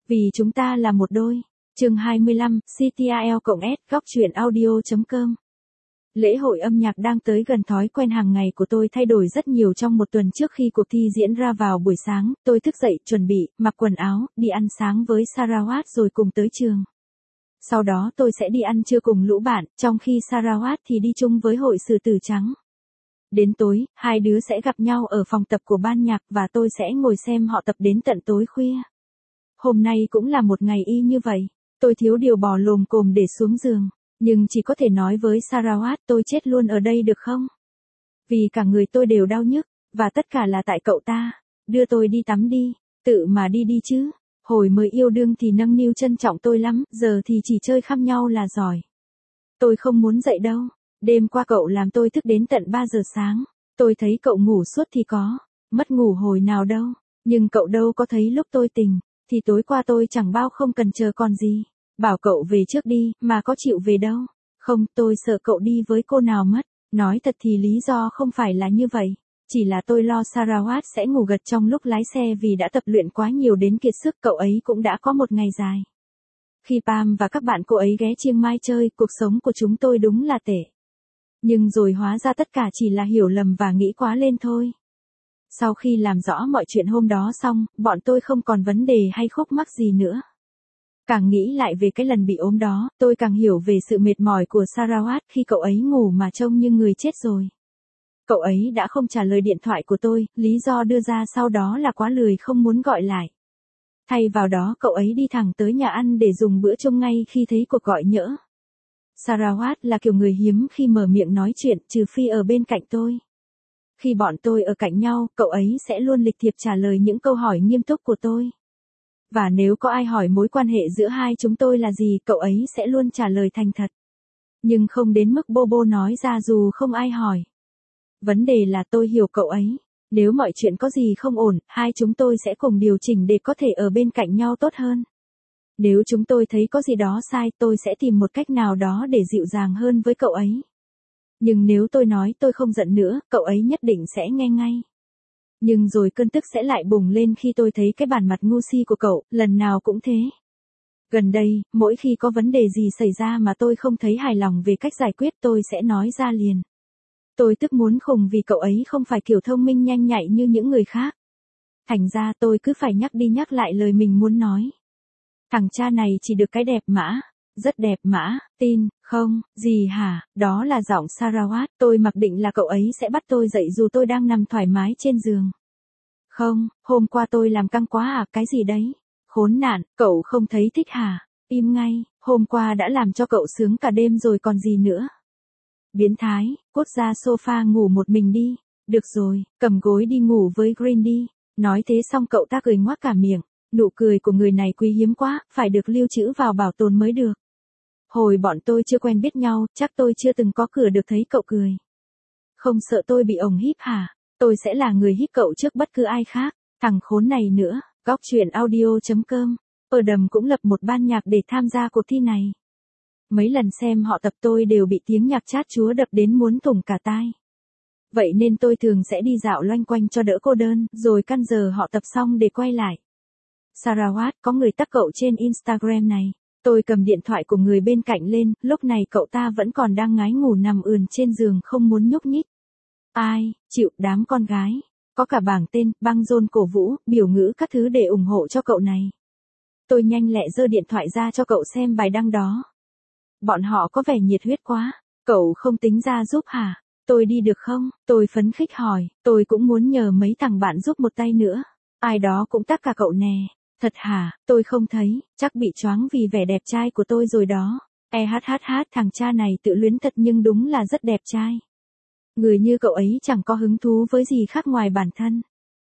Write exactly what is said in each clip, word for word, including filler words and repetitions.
Vì chúng ta là một đôi. Chương hai mươi lăm, xê tê a lờ cộng S, góc truyện audio chấm com. Lễ hội âm nhạc đang tới gần, thói quen hàng ngày của tôi thay đổi rất nhiều trong một tuần trước khi cuộc thi diễn ra vào buổi sáng. Tôi thức dậy, chuẩn bị, mặc quần áo, đi ăn sáng với Sarawat rồi cùng tới trường. Sau đó tôi sẽ đi ăn trưa cùng lũ bạn, trong khi Sarawat thì đi chung với hội sử tử trắng. Đến tối, hai đứa sẽ gặp nhau ở phòng tập của ban nhạc và tôi sẽ ngồi xem họ tập đến tận tối khuya. Hôm nay cũng là một ngày y như vậy. Tôi thiếu điều bò lồm cồm để xuống giường, nhưng chỉ có thể nói với Sarawat tôi chết luôn ở đây được không? Vì cả người tôi đều đau nhức, và tất cả là tại cậu ta. Đưa tôi đi tắm đi, tự mà đi đi chứ. Hồi mới yêu đương thì nâng niu trân trọng tôi lắm, giờ thì chỉ chơi khăm nhau là giỏi. Tôi không muốn dậy đâu. Đêm qua cậu làm tôi thức đến tận ba giờ sáng. Tôi thấy cậu ngủ suốt thì có, mất ngủ hồi nào đâu. Nhưng cậu đâu có thấy lúc tôi tỉnh, thì tối qua tôi chẳng bao không cần chờ còn gì. Bảo cậu về trước đi, mà có chịu về đâu. Không, tôi sợ cậu đi với cô nào mất. Nói thật thì lý do không phải là như vậy. Chỉ là tôi lo Sarawat sẽ ngủ gật trong lúc lái xe vì đã tập luyện quá nhiều đến kiệt sức. Cậu ấy cũng đã có một ngày dài. Khi Pam và các bạn cô ấy ghé Chiang Mai chơi, cuộc sống của chúng tôi đúng là tệ. Nhưng rồi hóa ra tất cả chỉ là hiểu lầm và nghĩ quá lên thôi. Sau khi làm rõ mọi chuyện hôm đó xong, bọn tôi không còn vấn đề hay khúc mắc gì nữa. Càng nghĩ lại về cái lần bị ốm đó, tôi càng hiểu về sự mệt mỏi của Sarawat khi cậu ấy ngủ mà trông như người chết rồi. Cậu ấy đã không trả lời điện thoại của tôi, lý do đưa ra sau đó là quá lười không muốn gọi lại. Thay vào đó cậu ấy đi thẳng tới nhà ăn để dùng bữa chung ngay khi thấy cuộc gọi nhỡ. Sarawat là kiểu người hiếm khi mở miệng nói chuyện, trừ phi ở bên cạnh tôi. Khi bọn tôi ở cạnh nhau, cậu ấy sẽ luôn lịch thiệp trả lời những câu hỏi nghiêm túc của tôi. Và nếu có ai hỏi mối quan hệ giữa hai chúng tôi là gì, cậu ấy sẽ luôn trả lời thành thật. Nhưng không đến mức bô bô nói ra dù không ai hỏi. Vấn đề là tôi hiểu cậu ấy. Nếu mọi chuyện có gì không ổn, hai chúng tôi sẽ cùng điều chỉnh để có thể ở bên cạnh nhau tốt hơn. Nếu chúng tôi thấy có gì đó sai, tôi sẽ tìm một cách nào đó để dịu dàng hơn với cậu ấy. Nhưng nếu tôi nói tôi không giận nữa, cậu ấy nhất định sẽ nghe ngay. Nhưng rồi cơn tức sẽ lại bùng lên khi tôi thấy cái bản mặt ngu si của cậu, lần nào cũng thế. Gần đây, mỗi khi có vấn đề gì xảy ra mà tôi không thấy hài lòng về cách giải quyết, tôi sẽ nói ra liền. Tôi tức muốn khùng vì cậu ấy không phải kiểu thông minh nhanh nhạy như những người khác. Thành ra tôi cứ phải nhắc đi nhắc lại lời mình muốn nói. Thằng cha này chỉ được cái đẹp mã. Rất đẹp mã, tin, không, gì hả, đó là giọng Sarawat. Tôi mặc định là cậu ấy sẽ bắt tôi dậy dù tôi đang nằm thoải mái trên giường. Không, hôm qua tôi làm căng quá à, cái gì đấy? Khốn nạn, cậu không thấy thích hả? Im ngay, hôm qua đã làm cho cậu sướng cả đêm rồi còn gì nữa. Biến thái, cút ra sofa ngủ một mình đi. Được rồi, cầm gối đi ngủ với Green đi. Nói thế xong cậu ta cười ngoác cả miệng. Nụ cười của người này quý hiếm quá, phải được lưu trữ vào bảo tồn mới được. Hồi bọn tôi chưa quen biết nhau, chắc tôi chưa từng có cửa được thấy cậu cười. Không sợ tôi bị ổng híp hả? Tôi sẽ là người híp cậu trước bất cứ ai khác. Thằng khốn này nữa, góc truyện audio chấm com. Ở đầm cũng lập một ban nhạc để tham gia cuộc thi này. Mấy lần xem họ tập tôi đều bị tiếng nhạc chát chúa đập đến muốn thủng cả tai. Vậy nên tôi thường sẽ đi dạo loanh quanh cho đỡ cô đơn, rồi căn giờ họ tập xong để quay lại. Sarawat, có người tag cậu trên Instagram này. Tôi cầm điện thoại của người bên cạnh lên, lúc này cậu ta vẫn còn đang ngái ngủ nằm ườn trên giường không muốn nhúc nhích. Ai, chịu, đám con gái. Có cả bảng tên, băng rôn cổ vũ, biểu ngữ các thứ để ủng hộ cho cậu này. Tôi nhanh lẹ giơ điện thoại ra cho cậu xem bài đăng đó. Bọn họ có vẻ nhiệt huyết quá. Cậu không tính ra giúp hả? Tôi đi được không? Tôi phấn khích hỏi, tôi cũng muốn nhờ mấy thằng bạn giúp một tay nữa. Ai đó cũng tag cả cậu nè. Thật hả, tôi không thấy, chắc bị choáng vì vẻ đẹp trai của tôi rồi đó. E hát hát hát, thằng cha này tự luyến thật nhưng đúng là rất đẹp trai. Người như cậu ấy chẳng có hứng thú với gì khác ngoài bản thân.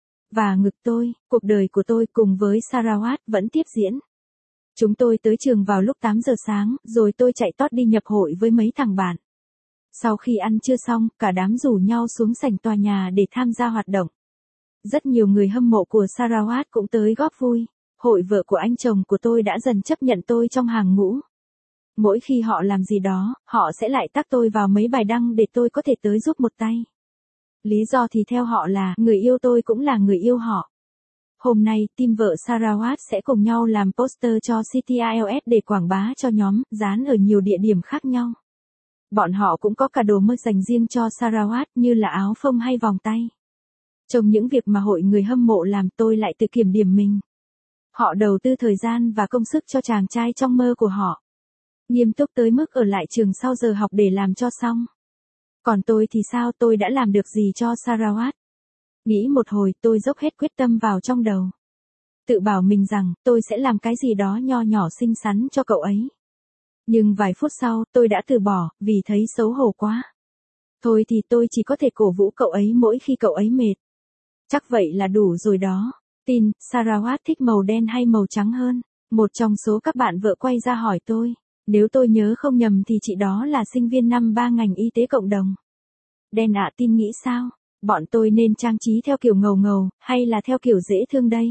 Và ngực tôi, cuộc đời của tôi cùng với Sarawat vẫn tiếp diễn. Chúng tôi tới trường vào lúc tám giờ sáng, rồi tôi chạy tót đi nhập hội với mấy thằng bạn. Sau khi ăn trưa xong, cả đám rủ nhau xuống sảnh tòa nhà để tham gia hoạt động. Rất nhiều người hâm mộ của Sarawat cũng tới góp vui. Hội vợ của anh chồng của tôi đã dần chấp nhận tôi trong hàng ngũ. Mỗi khi họ làm gì đó, họ sẽ lại tag tôi vào mấy bài đăng để tôi có thể tới giúp một tay. Lý do thì theo họ là, người yêu tôi cũng là người yêu họ. Hôm nay, team vợ Sarawat sẽ cùng nhau làm poster cho xê tê i lờ ét để quảng bá cho nhóm, dán ở nhiều địa điểm khác nhau. Bọn họ cũng có cả đồ mơ dành riêng cho Sarawat như là áo phông hay vòng tay. Trong những việc mà hội người hâm mộ làm tôi lại tự kiểm điểm mình. Họ đầu tư thời gian và công sức cho chàng trai trong mơ của họ. Nghiêm túc tới mức ở lại trường sau giờ học để làm cho xong. Còn tôi thì sao, tôi đã làm được gì cho Sarawat? Nghĩ một hồi tôi dốc hết quyết tâm vào trong đầu. Tự bảo mình rằng tôi sẽ làm cái gì đó nho nhỏ xinh xắn cho cậu ấy. Nhưng vài phút sau tôi đã từ bỏ vì thấy xấu hổ quá. Thôi thì tôi chỉ có thể cổ vũ cậu ấy mỗi khi cậu ấy mệt. Chắc vậy là đủ rồi đó. Tin, Sarawat thích màu đen hay màu trắng hơn? Một trong số các bạn vợ quay ra hỏi tôi. Nếu tôi nhớ không nhầm thì chị đó là sinh viên năm ba ngành y tế cộng đồng. Đen ạ, Tin nghĩ sao? Bọn tôi nên trang trí theo kiểu ngầu ngầu, hay là theo kiểu dễ thương đây?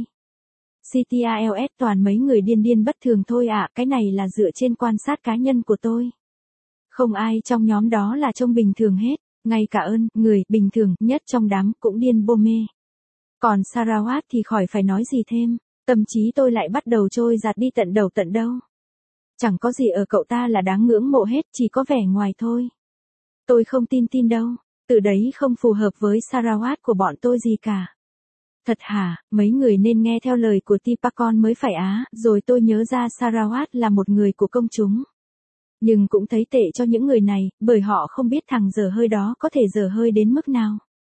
xê tê i lờ ét toàn mấy người điên điên bất thường thôi ạ, cái này là dựa trên quan sát cá nhân của tôi. Không ai trong nhóm đó là trông bình thường hết, ngay cả ơn, người bình thường nhất trong đám cũng điên bô mê. Còn Sarawat thì khỏi phải nói gì thêm, tâm trí tôi lại bắt đầu trôi giạt đi tận đầu tận đâu. Chẳng có gì ở cậu ta là đáng ngưỡng mộ hết, chỉ có vẻ ngoài thôi. Tôi không tin tin đâu, từ đấy không phù hợp với Sarawat của bọn tôi gì cả. Thật hả, mấy người nên nghe theo lời của Tipacon mới phải á, rồi tôi nhớ ra Sarawat là một người của công chúng. Nhưng cũng thấy tệ cho những người này, bởi họ không biết thằng dở hơi đó có thể dở hơi đến mức nào.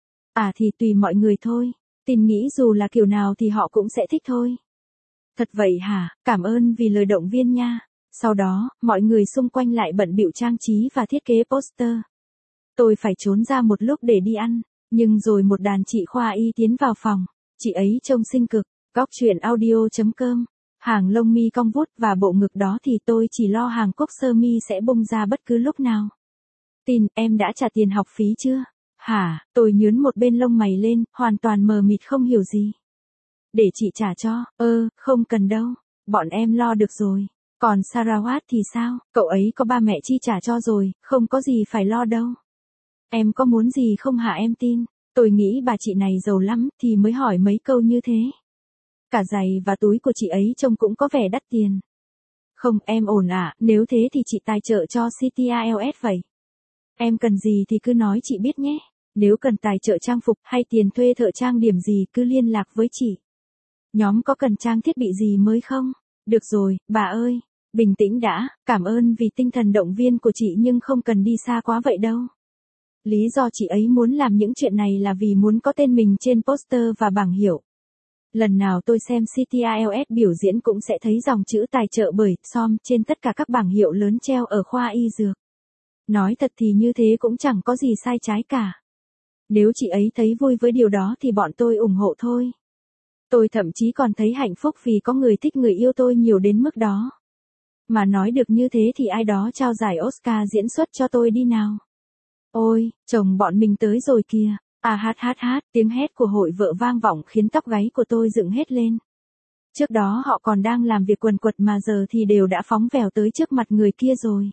À thì tùy mọi người thôi, Tin nghĩ dù là kiểu nào thì họ cũng sẽ thích thôi. Thật vậy hả, cảm ơn vì lời động viên nha. Sau đó, mọi người xung quanh lại bận bịu trang trí và thiết kế poster. Tôi phải trốn ra một lúc để đi ăn, nhưng rồi một đàn chị khoa y tiến vào phòng. Chị ấy trông xinh cực, góc chuyện audio chấm com. Hàng lông mi cong vút và bộ ngực đó thì tôi chỉ lo hàng cúc sơ mi sẽ bung ra bất cứ lúc nào. Tin, em đã trả tiền học phí chưa? Hả, tôi nhướn một bên lông mày lên, hoàn toàn mờ mịt không hiểu gì. Để chị trả cho, ơ, không cần đâu, bọn em lo được rồi. Còn Sarawat thì sao, cậu ấy có ba mẹ chi trả cho rồi, không có gì phải lo đâu. Em có muốn gì không hả em Tin? Tôi nghĩ bà chị này giàu lắm thì mới hỏi mấy câu như thế. Cả giày và túi của chị ấy trông cũng có vẻ đắt tiền. Không, em ổn ạ, à, nếu thế thì chị tài trợ cho xê tê i lờ ét vậy. Em cần gì thì cứ nói chị biết nhé. Nếu cần tài trợ trang phục hay tiền thuê thợ trang điểm gì cứ liên lạc với chị. Nhóm có cần trang thiết bị gì mới không? Được rồi, bà ơi, bình tĩnh đã, cảm ơn vì tinh thần động viên của chị nhưng không cần đi xa quá vậy đâu. Lý do chị ấy muốn làm những chuyện này là vì muốn có tên mình trên poster và bảng hiệu. Lần nào tôi xem xê tê i lờ ét biểu diễn cũng sẽ thấy dòng chữ tài trợ bởi xom trên tất cả các bảng hiệu lớn treo ở khoa y dược. Nói thật thì như thế cũng chẳng có gì sai trái cả. Nếu chị ấy thấy vui với điều đó thì bọn tôi ủng hộ thôi. Tôi thậm chí còn thấy hạnh phúc vì có người thích người yêu tôi nhiều đến mức đó. Mà nói được như thế thì ai đó trao giải Oscar diễn xuất cho tôi đi nào. Ôi, chồng bọn mình tới rồi kìa. À hát hát hát, tiếng hét của hội vợ vang vọng khiến tóc gáy của tôi dựng hết lên. Trước đó họ còn đang làm việc quần quật mà giờ thì đều đã phóng vèo tới trước mặt người kia rồi.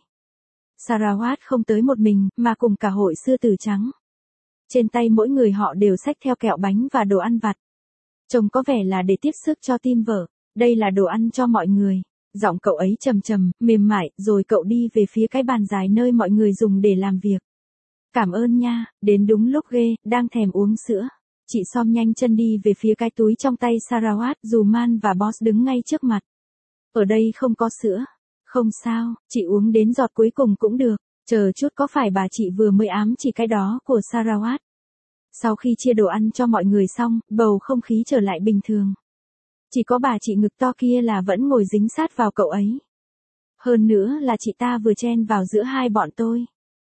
Sarawat không tới một mình, mà cùng cả hội sư tử trắng. Trên tay mỗi người họ đều xách theo kẹo bánh và đồ ăn vặt. Trông có vẻ là để tiếp sức cho team vợ. Đây là đồ ăn cho mọi người. Giọng cậu ấy trầm trầm, mềm mại, rồi cậu đi về phía cái bàn dài nơi mọi người dùng để làm việc. Cảm ơn nha, đến đúng lúc ghê, đang thèm uống sữa. Chị Som nhanh chân đi về phía cái túi trong tay Sarawat dù Man và Boss đứng ngay trước mặt. Ở đây không có sữa. Không sao, chị uống đến giọt cuối cùng cũng được. Chờ chút, có phải bà chị vừa mới ám chỉ cái đó của Sarawat? Sau khi chia đồ ăn cho mọi người xong, bầu không khí trở lại bình thường. Chỉ có bà chị ngực to kia là vẫn ngồi dính sát vào cậu ấy. Hơn nữa là chị ta vừa chen vào giữa hai bọn tôi.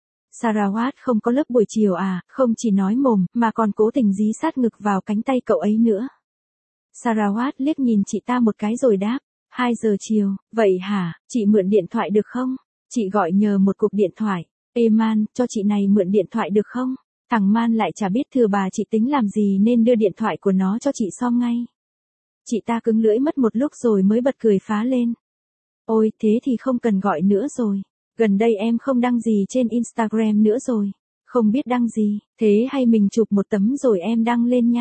Sarawat không có lớp buổi chiều à, không chỉ nói mồm, mà còn cố tình dí sát ngực vào cánh tay cậu ấy nữa. Sarawat liếc nhìn chị ta một cái rồi đáp, hai giờ chiều, vậy hả, chị mượn điện thoại được không? Chị gọi nhờ một cuộc điện thoại. Ê Man, cho chị này mượn điện thoại được không? Thằng Man lại chả biết thừa bà chị tính làm gì nên đưa điện thoại của nó cho chị Som ngay. Chị ta cứng lưỡi mất một lúc rồi mới bật cười phá lên. Ôi, thế thì không cần gọi nữa rồi. Gần đây em không đăng gì trên Instagram nữa rồi. Không biết đăng gì, thế hay mình chụp một tấm rồi em đăng lên nha.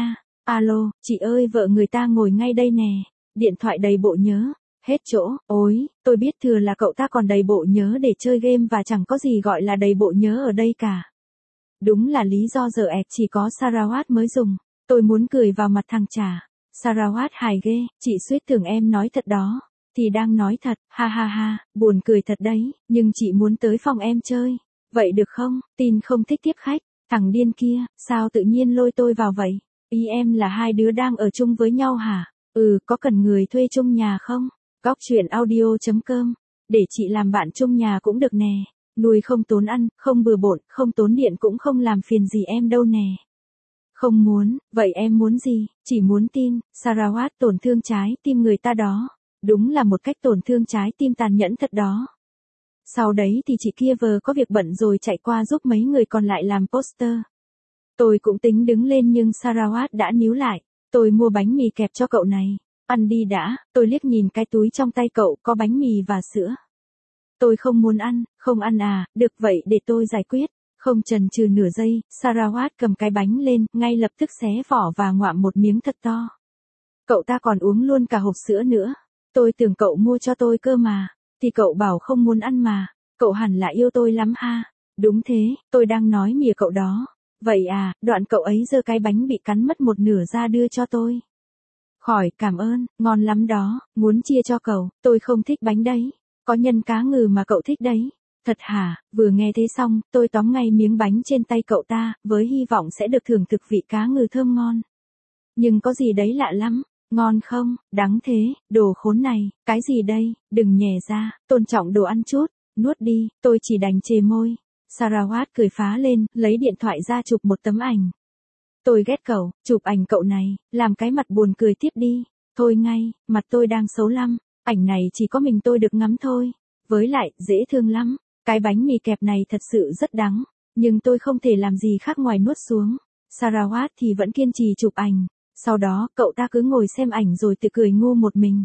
Alo, chị ơi vợ người ta ngồi ngay đây nè. Điện thoại đầy bộ nhớ. Hết chỗ, ối, tôi biết thừa là cậu ta còn đầy bộ nhớ để chơi game và chẳng có gì gọi là đầy bộ nhớ ở đây cả. Đúng là lý do giờ ẹt chỉ có Sarawat mới dùng. Tôi muốn cười vào mặt thằng trà. Sarawat hài ghê, chị suýt tưởng em nói thật đó. Thì đang nói thật, ha ha ha, buồn cười thật đấy, nhưng chị muốn tới phòng em chơi. Vậy được không, tin không thích tiếp khách. Thằng điên kia, sao tự nhiên lôi tôi vào vậy? Ý em là hai đứa đang ở chung với nhau hả? Ừ, có cần người thuê chung nhà không? Góc chuyện audio.com. Để chị làm bạn chung nhà cũng được nè. Nuôi không tốn ăn, không bừa bộn, không tốn điện cũng không làm phiền gì em đâu nè. Không muốn, vậy em muốn gì? Chỉ muốn tin, Sarawat tổn thương trái tim người ta đó. Đúng là một cách tổn thương trái tim tàn nhẫn thật đó. Sau đấy thì chị kia vờ có việc bận rồi chạy qua giúp mấy người còn lại làm poster. Tôi cũng tính đứng lên nhưng Sarawat đã níu lại. Tôi mua bánh mì kẹp cho cậu này. Ăn đi đã, tôi liếc nhìn cái túi trong tay cậu có bánh mì và sữa. Tôi không muốn ăn, không ăn à, được vậy để tôi giải quyết. Không chần chừ nửa giây, Sarawat cầm cái bánh lên, ngay lập tức xé vỏ và ngoạm một miếng thật to. Cậu ta còn uống luôn cả hộp sữa nữa. Tôi tưởng cậu mua cho tôi cơ mà. Thì cậu bảo không muốn ăn mà. Cậu hẳn là yêu tôi lắm ha. Đúng thế, tôi đang nói mỉa cậu đó. Vậy à, đoạn cậu ấy giơ cái bánh bị cắn mất một nửa ra đưa cho tôi. Khỏi, cảm ơn, ngon lắm đó, muốn chia cho cậu, tôi không thích bánh đấy. Có nhân cá ngừ mà cậu thích đấy. Thật hả, vừa nghe thế xong, tôi tóm ngay miếng bánh trên tay cậu ta, với hy vọng sẽ được thưởng thực vị cá ngừ thơm ngon. Nhưng có gì đấy lạ lắm, ngon không, đắng thế, đồ khốn này, cái gì đây, đừng nhè ra, tôn trọng đồ ăn chút, nuốt đi, tôi chỉ đành chề môi. Sarawat cười phá lên, lấy điện thoại ra chụp một tấm ảnh. Tôi ghét cậu, chụp ảnh cậu này, làm cái mặt buồn cười tiếp đi. Thôi ngay, mặt tôi đang xấu lắm, ảnh này chỉ có mình tôi được ngắm thôi. Với lại, dễ thương lắm, cái bánh mì kẹp này thật sự rất đắng, nhưng tôi không thể làm gì khác ngoài nuốt xuống. Sarawat thì vẫn kiên trì chụp ảnh, sau đó cậu ta cứ ngồi xem ảnh rồi tự cười ngu một mình.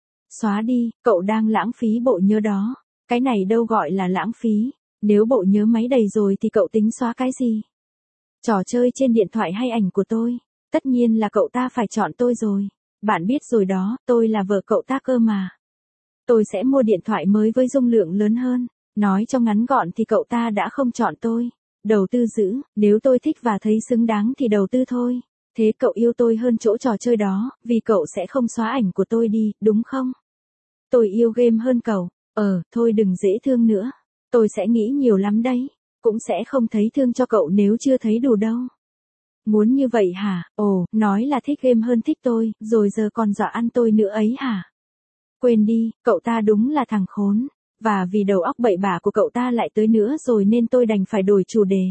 Xóa đi, cậu đang lãng phí bộ nhớ đó, cái này đâu gọi là lãng phí, nếu bộ nhớ máy đầy rồi thì cậu tính xóa cái gì? Trò chơi trên điện thoại hay ảnh của tôi? Tất nhiên là cậu ta phải chọn tôi rồi. Bạn biết rồi đó, tôi là vợ cậu ta cơ mà. Tôi sẽ mua điện thoại mới với dung lượng lớn hơn. Nói cho ngắn gọn thì cậu ta đã không chọn tôi. Đầu tư giữ, nếu tôi thích và thấy xứng đáng thì đầu tư thôi. Thế cậu yêu tôi hơn chỗ trò chơi đó, vì cậu sẽ không xóa ảnh của tôi đi, đúng không? Tôi yêu game hơn cậu. Ờ, thôi đừng dễ thương nữa. Tôi sẽ nghĩ nhiều lắm đấy. Cũng sẽ không thấy thương cho cậu nếu chưa thấy đủ đâu. Muốn như vậy hả? Ồ, nói là thích game hơn thích tôi, rồi giờ còn dọa ăn tôi nữa ấy hả? Quên đi, cậu ta đúng là thằng khốn. Và vì đầu óc bậy bạ của cậu ta lại tới nữa rồi nên tôi đành phải đổi chủ đề.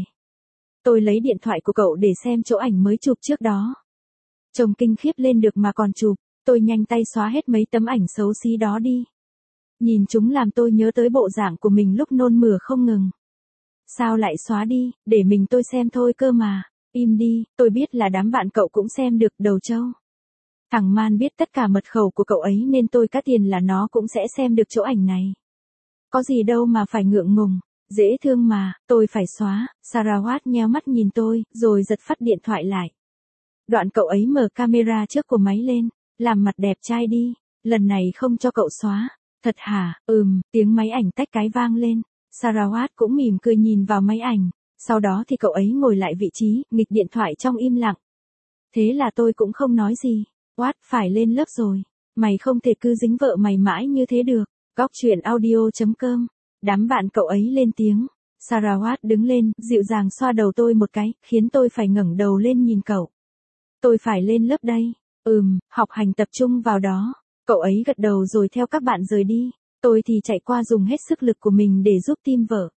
Tôi lấy điện thoại của cậu để xem chỗ ảnh mới chụp trước đó. Trông kinh khiếp lên được mà còn chụp, tôi nhanh tay xóa hết mấy tấm ảnh xấu xí đó đi. Nhìn chúng làm tôi nhớ tới bộ dạng của mình lúc nôn mửa không ngừng. Sao lại xóa đi, để mình tôi xem thôi cơ mà. Im đi, tôi biết là đám bạn cậu cũng xem được đầu trâu. Thằng Man biết tất cả mật khẩu của cậu ấy nên tôi cá tiền là nó cũng sẽ xem được chỗ ảnh này. Có gì đâu mà phải ngượng ngùng, dễ thương mà, tôi phải xóa. Sarawat nheo mắt nhìn tôi, rồi giật phắt điện thoại lại. Đoạn cậu ấy mở camera trước của máy lên, làm mặt đẹp trai đi, lần này không cho cậu xóa. Thật hả? Ừm, tiếng máy ảnh tách cái vang lên. Sarawat cũng mỉm cười nhìn vào máy ảnh. Sau đó thì cậu ấy ngồi lại vị trí, nghịch điện thoại trong im lặng. Thế là tôi cũng không nói gì. What, phải lên lớp rồi. Mày không thể cứ dính vợ mày mãi như thế được. Góc chuyện audio.com. Đám bạn cậu ấy lên tiếng. Sarawat đứng lên, dịu dàng xoa đầu tôi một cái, khiến tôi phải ngẩng đầu lên nhìn cậu. Tôi phải lên lớp đây. Ừm, học hành tập trung vào đó. Cậu ấy gật đầu rồi theo các bạn rời đi. Tôi thì chạy qua dùng hết sức lực của mình để giúp team vợ.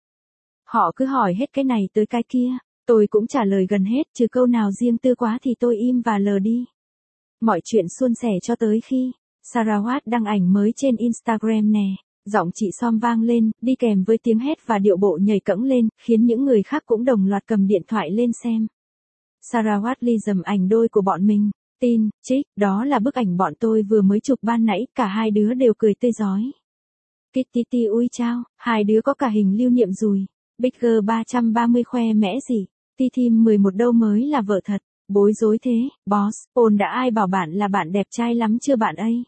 Họ cứ hỏi hết cái này tới cái kia. Tôi cũng trả lời gần hết, trừ câu nào riêng tư quá thì tôi im và lờ đi. Mọi chuyện suôn sẻ cho tới khi Sarawat đăng ảnh mới trên Instagram nè. Giọng chị Som vang lên, đi kèm với tiếng hét và điệu bộ nhảy cẫng lên, khiến những người khác cũng đồng loạt cầm điện thoại lên xem. Sarawat ly dầm ảnh đôi của bọn mình. Tin, trích, đó là bức ảnh bọn tôi vừa mới chụp ban nãy, cả hai đứa đều cười tươi rói. Kitty ui chao, hai đứa có cả hình lưu niệm rùi. Bigger ba trăm ba mươi khoe mẽ gì. Ti Thim mười một đâu mới là vợ thật. Bối rối thế, boss, Paul đã ai bảo bạn là bạn đẹp trai lắm chưa bạn ấy?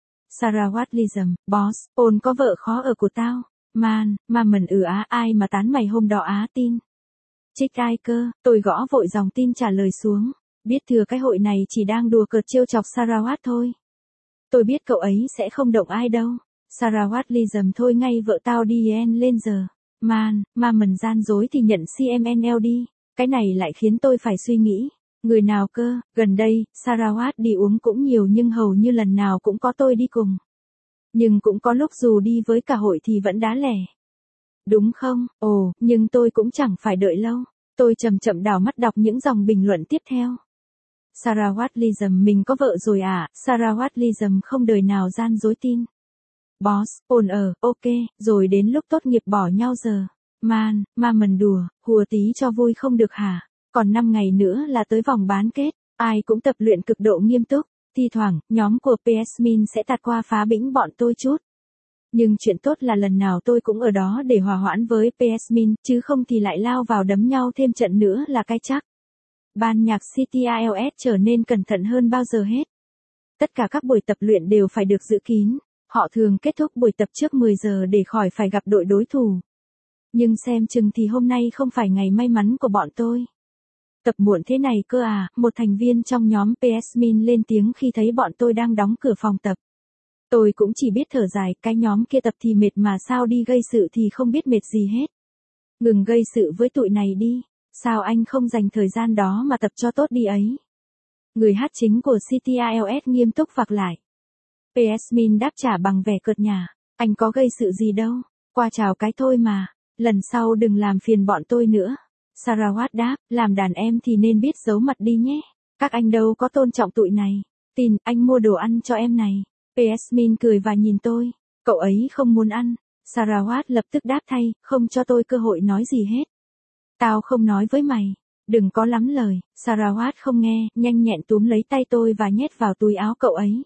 Sarah Watlism, boss, Paul có vợ khó ở của tao. Man, mà mình ừ á ai mà tán mày hôm đó á tin. Trích ai cơ, tôi gõ vội dòng tin trả lời xuống. Biết thừa cái hội này chỉ đang đùa cợt trêu chọc Sarah Watt thôi. Tôi biết cậu ấy sẽ không động ai đâu. Sarah Watlism thôi ngay vợ tao đi en lên giờ. Man, mà mình gian dối thì nhận xê em en lờ đi. Cái này lại khiến tôi phải suy nghĩ. Người nào cơ, gần đây, Sarah Watt đi uống cũng nhiều nhưng hầu như lần nào cũng có tôi đi cùng. Nhưng cũng có lúc dù đi với cả hội thì vẫn đá lẻ. Đúng không? Ồ, nhưng tôi cũng chẳng phải đợi lâu. Tôi chậm chậm đảo mắt đọc những dòng bình luận tiếp theo. Sarah Watlism mình có vợ rồi à? Sarah Watlism không đời nào gian dối tin. Boss, ồn ờ, ok, rồi đến lúc tốt nghiệp bỏ nhau giờ. Man, mà mình đùa, hùa tí cho vui không được hả? Còn năm ngày nữa là tới vòng bán kết, ai cũng tập luyện cực độ nghiêm túc. Thi thoảng, nhóm của pê ét Min sẽ tạt qua phá bĩnh bọn tôi chút. Nhưng chuyện tốt là lần nào tôi cũng ở đó để hòa hoãn với pê ét Min, chứ không thì lại lao vào đấm nhau thêm trận nữa là cái chắc. Ban nhạc xê tê i eo ét trở nên cẩn thận hơn bao giờ hết. Tất cả các buổi tập luyện đều phải được giữ kín. Họ thường kết thúc buổi tập trước mười giờ để khỏi phải gặp đội đối thủ. Nhưng xem chừng thì hôm nay không phải ngày may mắn của bọn tôi. Tập muộn thế này cơ à, một thành viên trong nhóm pê ét Min lên tiếng khi thấy bọn tôi đang đóng cửa phòng tập. Tôi cũng chỉ biết thở dài, cái nhóm kia tập thì mệt mà sao đi gây sự thì không biết mệt gì hết. Ngừng gây sự với tụi này đi, sao anh không dành thời gian đó mà tập cho tốt đi ấy. Người hát chính của xê tê i eo ét nghiêm túc vặc lại. pê ét Min đáp trả bằng vẻ cợt nhả, anh có gây sự gì đâu, qua chào cái thôi mà, lần sau đừng làm phiền bọn tôi nữa. Sarah Watt đáp, làm đàn em thì nên biết giấu mặt đi nhé, các anh đâu có tôn trọng tụi này, tin, anh mua đồ ăn cho em này. pê ét Min cười và nhìn tôi, cậu ấy không muốn ăn. Sarah Watt lập tức đáp thay, không cho tôi cơ hội nói gì hết. Tao không nói với mày, đừng có lắm lời. Sarah Watt không nghe, nhanh nhẹn túm lấy tay tôi và nhét vào túi áo cậu ấy.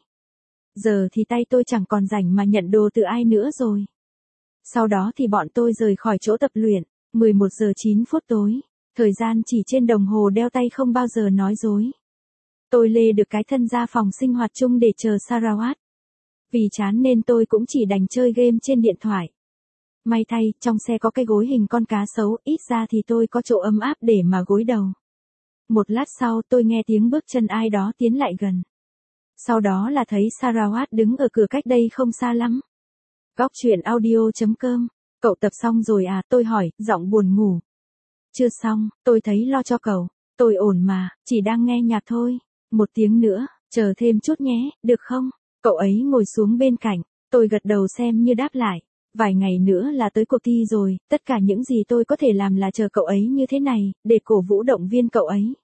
Giờ thì tay tôi chẳng còn rảnh mà nhận đồ từ ai nữa rồi. Sau đó thì bọn tôi rời khỏi chỗ tập luyện, mười một giờ chín phút tối, thời gian chỉ trên đồng hồ đeo tay không bao giờ nói dối. Tôi lê được cái thân ra phòng sinh hoạt chung để chờ Sarah Watt. Vì chán nên tôi cũng chỉ đành chơi game trên điện thoại. May thay, trong xe có cái gối hình con cá sấu, ít ra thì tôi có chỗ ấm áp để mà gối đầu. Một lát sau tôi nghe tiếng bước chân ai đó tiến lại gần. Sau đó là thấy Sarah Watt đứng ở cửa cách đây không xa lắm. Góc truyện audio chấm com, cậu tập xong rồi à, tôi hỏi, giọng buồn ngủ. Chưa xong, tôi thấy lo cho cậu, tôi ổn mà, chỉ đang nghe nhạc thôi. Một tiếng nữa, chờ thêm chút nhé, được không? Cậu ấy ngồi xuống bên cạnh, tôi gật đầu xem như đáp lại. Vài ngày nữa là tới cuộc thi rồi, tất cả những gì tôi có thể làm là chờ cậu ấy như thế này, để cổ vũ động viên cậu ấy.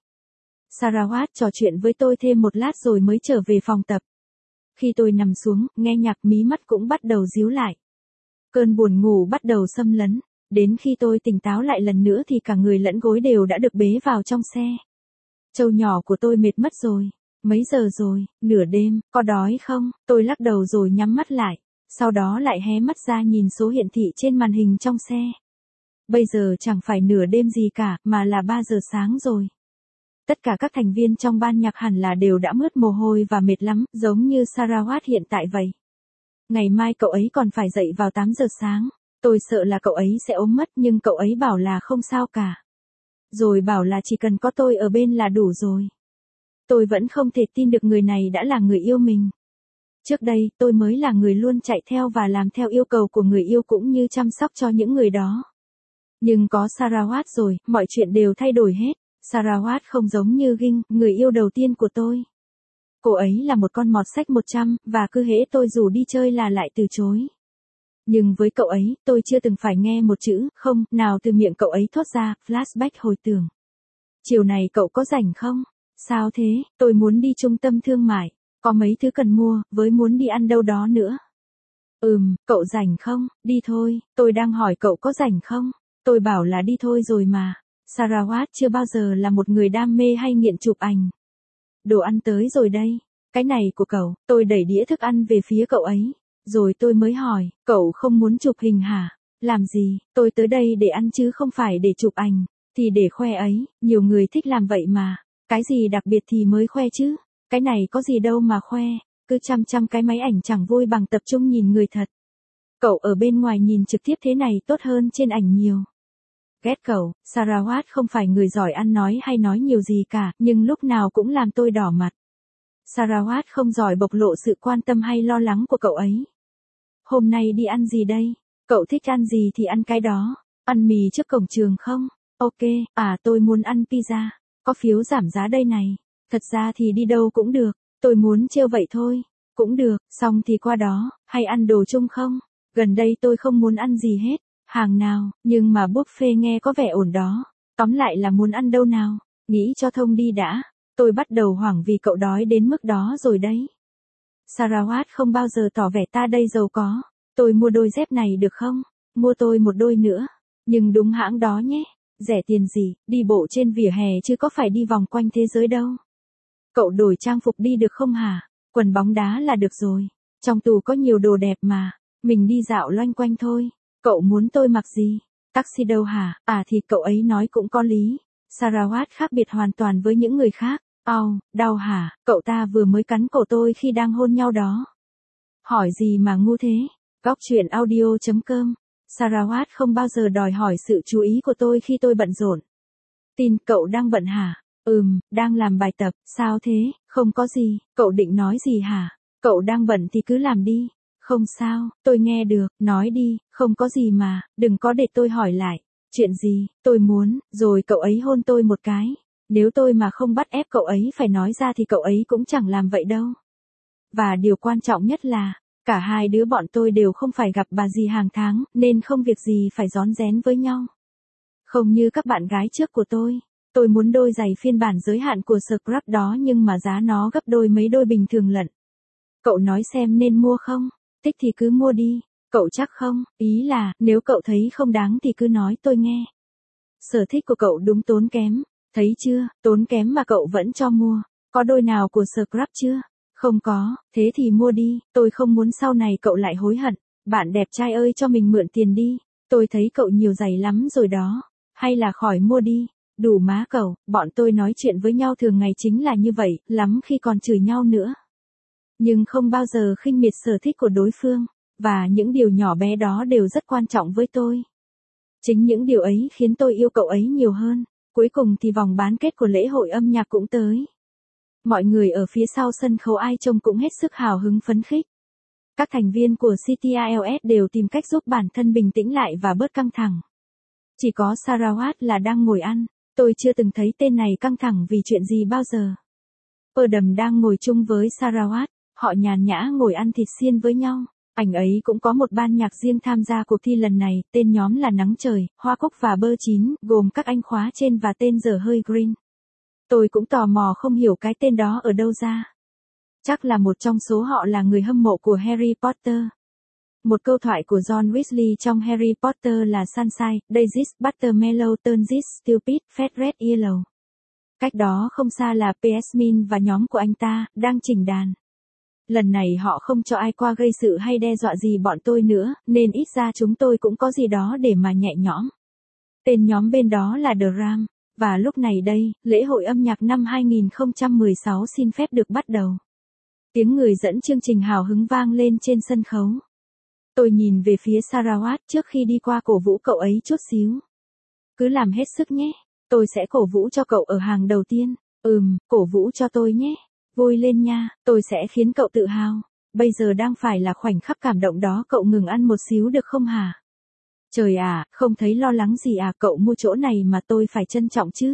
Sarah Watt trò chuyện với tôi thêm một lát rồi mới trở về phòng tập. Khi tôi nằm xuống, nghe nhạc mí mắt cũng bắt đầu díu lại. Cơn buồn ngủ bắt đầu xâm lấn, đến khi tôi tỉnh táo lại lần nữa thì cả người lẫn gối đều đã được bế vào trong xe. Trâu nhỏ của tôi mệt mất rồi. Mấy giờ rồi, nửa đêm, có đói không? Tôi lắc đầu rồi nhắm mắt lại. Sau đó lại hé mắt ra nhìn số hiển thị trên màn hình trong xe. Bây giờ chẳng phải nửa đêm gì cả, mà là ba giờ sáng rồi. Tất cả các thành viên trong ban nhạc hẳn là đều đã mướt mồ hôi và mệt lắm, giống như Sarah Watt hiện tại vậy. Ngày mai cậu ấy còn phải dậy vào tám giờ sáng. Tôi sợ là cậu ấy sẽ ốm mất nhưng cậu ấy bảo là không sao cả. Rồi bảo là chỉ cần có tôi ở bên là đủ rồi. Tôi vẫn không thể tin được người này đã là người yêu mình. Trước đây, tôi mới là người luôn chạy theo và làm theo yêu cầu của người yêu cũng như chăm sóc cho những người đó. Nhưng có Sarah Watt rồi, mọi chuyện đều thay đổi hết. Sarah Watt không giống như Ging, người yêu đầu tiên của tôi. Cô ấy là một con mọt sách một trăm, và cứ hễ tôi rủ đi chơi là lại từ chối. Nhưng với cậu ấy, tôi chưa từng phải nghe một chữ, không, nào từ miệng cậu ấy thốt ra, flashback hồi tưởng. Chiều này cậu có rảnh không? Sao thế, tôi muốn đi trung tâm thương mại, có mấy thứ cần mua, với muốn đi ăn đâu đó nữa. Ừm, cậu rảnh không? Đi thôi, tôi đang hỏi cậu có rảnh không? Tôi bảo là đi thôi rồi mà. Sarah Watt chưa bao giờ là một người đam mê hay nghiện chụp ảnh. Đồ ăn tới rồi đây. Cái này của cậu, tôi đẩy đĩa thức ăn về phía cậu ấy. Rồi tôi mới hỏi, cậu không muốn chụp hình hả? Làm gì, tôi tới đây để ăn chứ không phải để chụp ảnh. Thì để khoe ấy, nhiều người thích làm vậy mà. Cái gì đặc biệt thì mới khoe chứ, cái này có gì đâu mà khoe, cứ chăm chăm cái máy ảnh chẳng vui bằng tập trung nhìn người thật. Cậu ở bên ngoài nhìn trực tiếp thế này tốt hơn trên ảnh nhiều. Ghét cậu, Sarawat không phải người giỏi ăn nói hay nói nhiều gì cả, nhưng lúc nào cũng làm tôi đỏ mặt. Sarawat không giỏi bộc lộ sự quan tâm hay lo lắng của cậu ấy. Hôm nay đi ăn gì đây? Cậu thích ăn gì thì ăn cái đó. Ăn mì trước cổng trường không? Ok, à tôi muốn ăn pizza. Có phiếu giảm giá đây này. Thật ra thì đi đâu cũng được. Tôi muốn trêu vậy thôi. Cũng được, xong thì qua đó. Hay ăn đồ chung không? Gần đây tôi không muốn ăn gì hết. Hàng nào, nhưng mà buffet nghe có vẻ ổn đó. Tóm lại là muốn ăn đâu nào? Nghĩ cho thông đi đã. Tôi bắt đầu hoảng vì cậu đói đến mức đó rồi đấy. Sarawat không bao giờ tỏ vẻ ta đây giàu có. Tôi mua đôi dép này được không? Mua tôi một đôi nữa. Nhưng đúng hãng đó nhé. Rẻ tiền gì, đi bộ trên vỉa hè chứ có phải đi vòng quanh thế giới đâu. Cậu đổi trang phục đi được không hả? Quần bóng đá là được rồi. Trong tủ có nhiều đồ đẹp mà. Mình đi dạo loanh quanh thôi. Cậu muốn tôi mặc gì? Taxi đâu hả? À thì cậu ấy nói cũng có lý. Sarawat khác biệt hoàn toàn với những người khác. Au, đau hả? Cậu ta vừa mới cắn cổ tôi khi đang hôn nhau đó. Hỏi gì mà ngu thế? Góc truyện audio chấm com. Sarawat không bao giờ đòi hỏi sự chú ý của tôi khi tôi bận rộn. Tin, cậu đang bận hả? Ừm, đang làm bài tập. Sao thế? Không có gì. Cậu định nói gì hả? Cậu đang bận thì cứ làm đi. Không sao, tôi nghe được, nói đi, không có gì mà, đừng có để tôi hỏi lại. Chuyện gì, tôi muốn, rồi cậu ấy hôn tôi một cái. Nếu tôi mà không bắt ép cậu ấy phải nói ra thì cậu ấy cũng chẳng làm vậy đâu. Và điều quan trọng nhất là, cả hai đứa bọn tôi đều không phải gặp bà dì hàng tháng, nên không việc gì phải rón rén với nhau. Không như các bạn gái trước của tôi. Tôi muốn đôi giày phiên bản giới hạn của Scrap đó nhưng mà giá nó gấp đôi mấy đôi bình thường lận. Cậu nói xem nên mua không? Thích thì cứ mua đi. Cậu chắc không? Ý là, nếu cậu thấy không đáng thì cứ nói tôi nghe. Sở thích của cậu đúng tốn kém. Thấy chưa, tốn kém mà cậu vẫn cho mua. Có đôi nào của Scrap chưa? Không có, thế thì mua đi. Tôi không muốn sau này cậu lại hối hận. Bạn đẹp trai ơi cho mình mượn tiền đi. Tôi thấy cậu nhiều giày lắm rồi đó. Hay là khỏi mua đi. Đủ má cậu, bọn tôi nói chuyện với nhau thường ngày chính là như vậy, lắm khi còn chửi nhau nữa. Nhưng không bao giờ khinh miệt sở thích của đối phương, và những điều nhỏ bé đó đều rất quan trọng với tôi. Chính những điều ấy khiến tôi yêu cậu ấy nhiều hơn. Cuối cùng thì vòng bán kết của lễ hội âm nhạc cũng tới. Mọi người ở phía sau sân khấu ai trông cũng hết sức hào hứng phấn khích. Các thành viên của xê tê a lờ ét đều tìm cách giúp bản thân bình tĩnh lại và bớt căng thẳng. Chỉ có Sarawat là đang ngồi ăn. Tôi chưa từng thấy tên này căng thẳng vì chuyện gì bao giờ. Adam đang ngồi chung với Sarawat. Họ nhàn nhã ngồi ăn thịt xiên với nhau. Anh ấy cũng có một ban nhạc riêng tham gia cuộc thi lần này, tên nhóm là Nắng Trời, Hoa Cúc và Bơ Chín, gồm các anh khóa trên và tên dở hơi Green. Tôi cũng tò mò không hiểu cái tên đó ở đâu ra. Chắc là một trong số họ là người hâm mộ của Harry Potter. Một câu thoại của John Weasley trong Harry Potter là Sunshine, Daisies, Buttermellow, Turnsis, Stupid, Fat Red Yellow. Cách đó không xa là Pesmin và nhóm của anh ta, đang chỉnh đàn. Lần này họ không cho ai qua gây sự hay đe dọa gì bọn tôi nữa, nên ít ra chúng tôi cũng có gì đó để mà nhẹ nhõm. Tên nhóm bên đó là The Ram, và lúc này đây, lễ hội âm nhạc năm hai không một sáu xin phép được bắt đầu. Tiếng người dẫn chương trình hào hứng vang lên trên sân khấu. Tôi nhìn về phía Sarawat trước khi đi qua cổ vũ cậu ấy chút xíu. Cứ làm hết sức nhé, tôi sẽ cổ vũ cho cậu ở hàng đầu tiên. Ừm, cổ vũ cho tôi nhé. Vui lên nha, tôi sẽ khiến cậu tự hào. Bây giờ đang phải là khoảnh khắc cảm động đó, cậu ngừng ăn một xíu được không hả? Trời à, không thấy lo lắng gì à, cậu mua chỗ này mà tôi phải trân trọng chứ.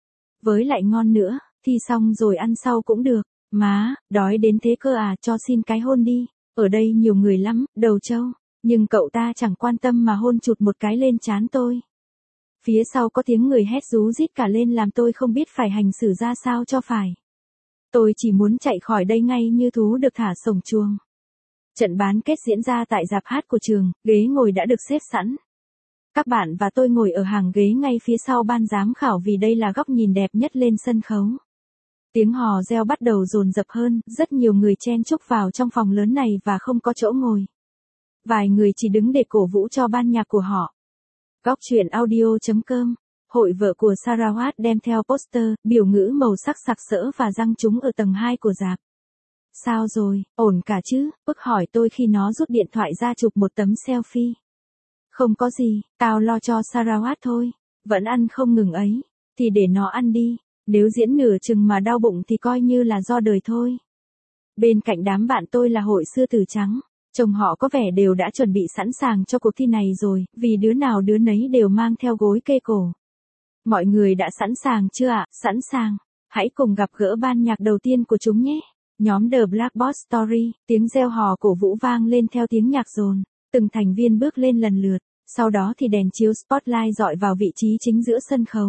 Với lại ngon nữa, thi xong rồi ăn sau cũng được. Má, đói đến thế cơ à, cho xin cái hôn đi. Ở đây nhiều người lắm, đầu trâu. Nhưng cậu ta chẳng quan tâm mà hôn chụt một cái lên trán tôi. Phía sau có tiếng người hét rú rít cả lên làm tôi không biết phải hành xử ra sao cho phải. Tôi chỉ muốn chạy khỏi đây ngay như thú được thả sổng chuồng. Trận bán kết diễn ra tại rạp hát của trường, ghế ngồi đã được xếp sẵn. Các bạn và tôi ngồi ở hàng ghế ngay phía sau ban giám khảo vì đây là góc nhìn đẹp nhất lên sân khấu. Tiếng hò reo bắt đầu dồn dập hơn, rất nhiều người chen chúc vào trong phòng lớn này và không có chỗ ngồi. Vài người chỉ đứng để cổ vũ cho ban nhạc của họ. Góc truyện audio chấm com Hội vợ của Sarah Watt đem theo poster, biểu ngữ màu sắc sặc sỡ và răng chúng ở tầng hai của rạp. Sao rồi, ổn cả chứ? Bức hỏi tôi khi nó rút điện thoại ra chụp một tấm selfie. Không có gì, tao lo cho Sarah Watt thôi. Vẫn ăn không ngừng ấy. Thì để nó ăn đi. Nếu diễn nửa chừng mà đau bụng thì coi như là do đời thôi. Bên cạnh đám bạn tôi là hội sư tử trắng. Trông họ có vẻ đều đã chuẩn bị sẵn sàng cho cuộc thi này rồi, vì đứa nào đứa nấy đều mang theo gối kê cổ. Mọi người đã sẵn sàng chưa ạ? Sẵn sàng. Hãy cùng gặp gỡ ban nhạc đầu tiên của chúng nhé. Nhóm The Blackboard Story, tiếng reo hò cổ vũ vang lên theo tiếng nhạc dồn. Từng thành viên bước lên lần lượt, sau đó thì đèn chiếu spotlight dọi vào vị trí chính giữa sân khấu.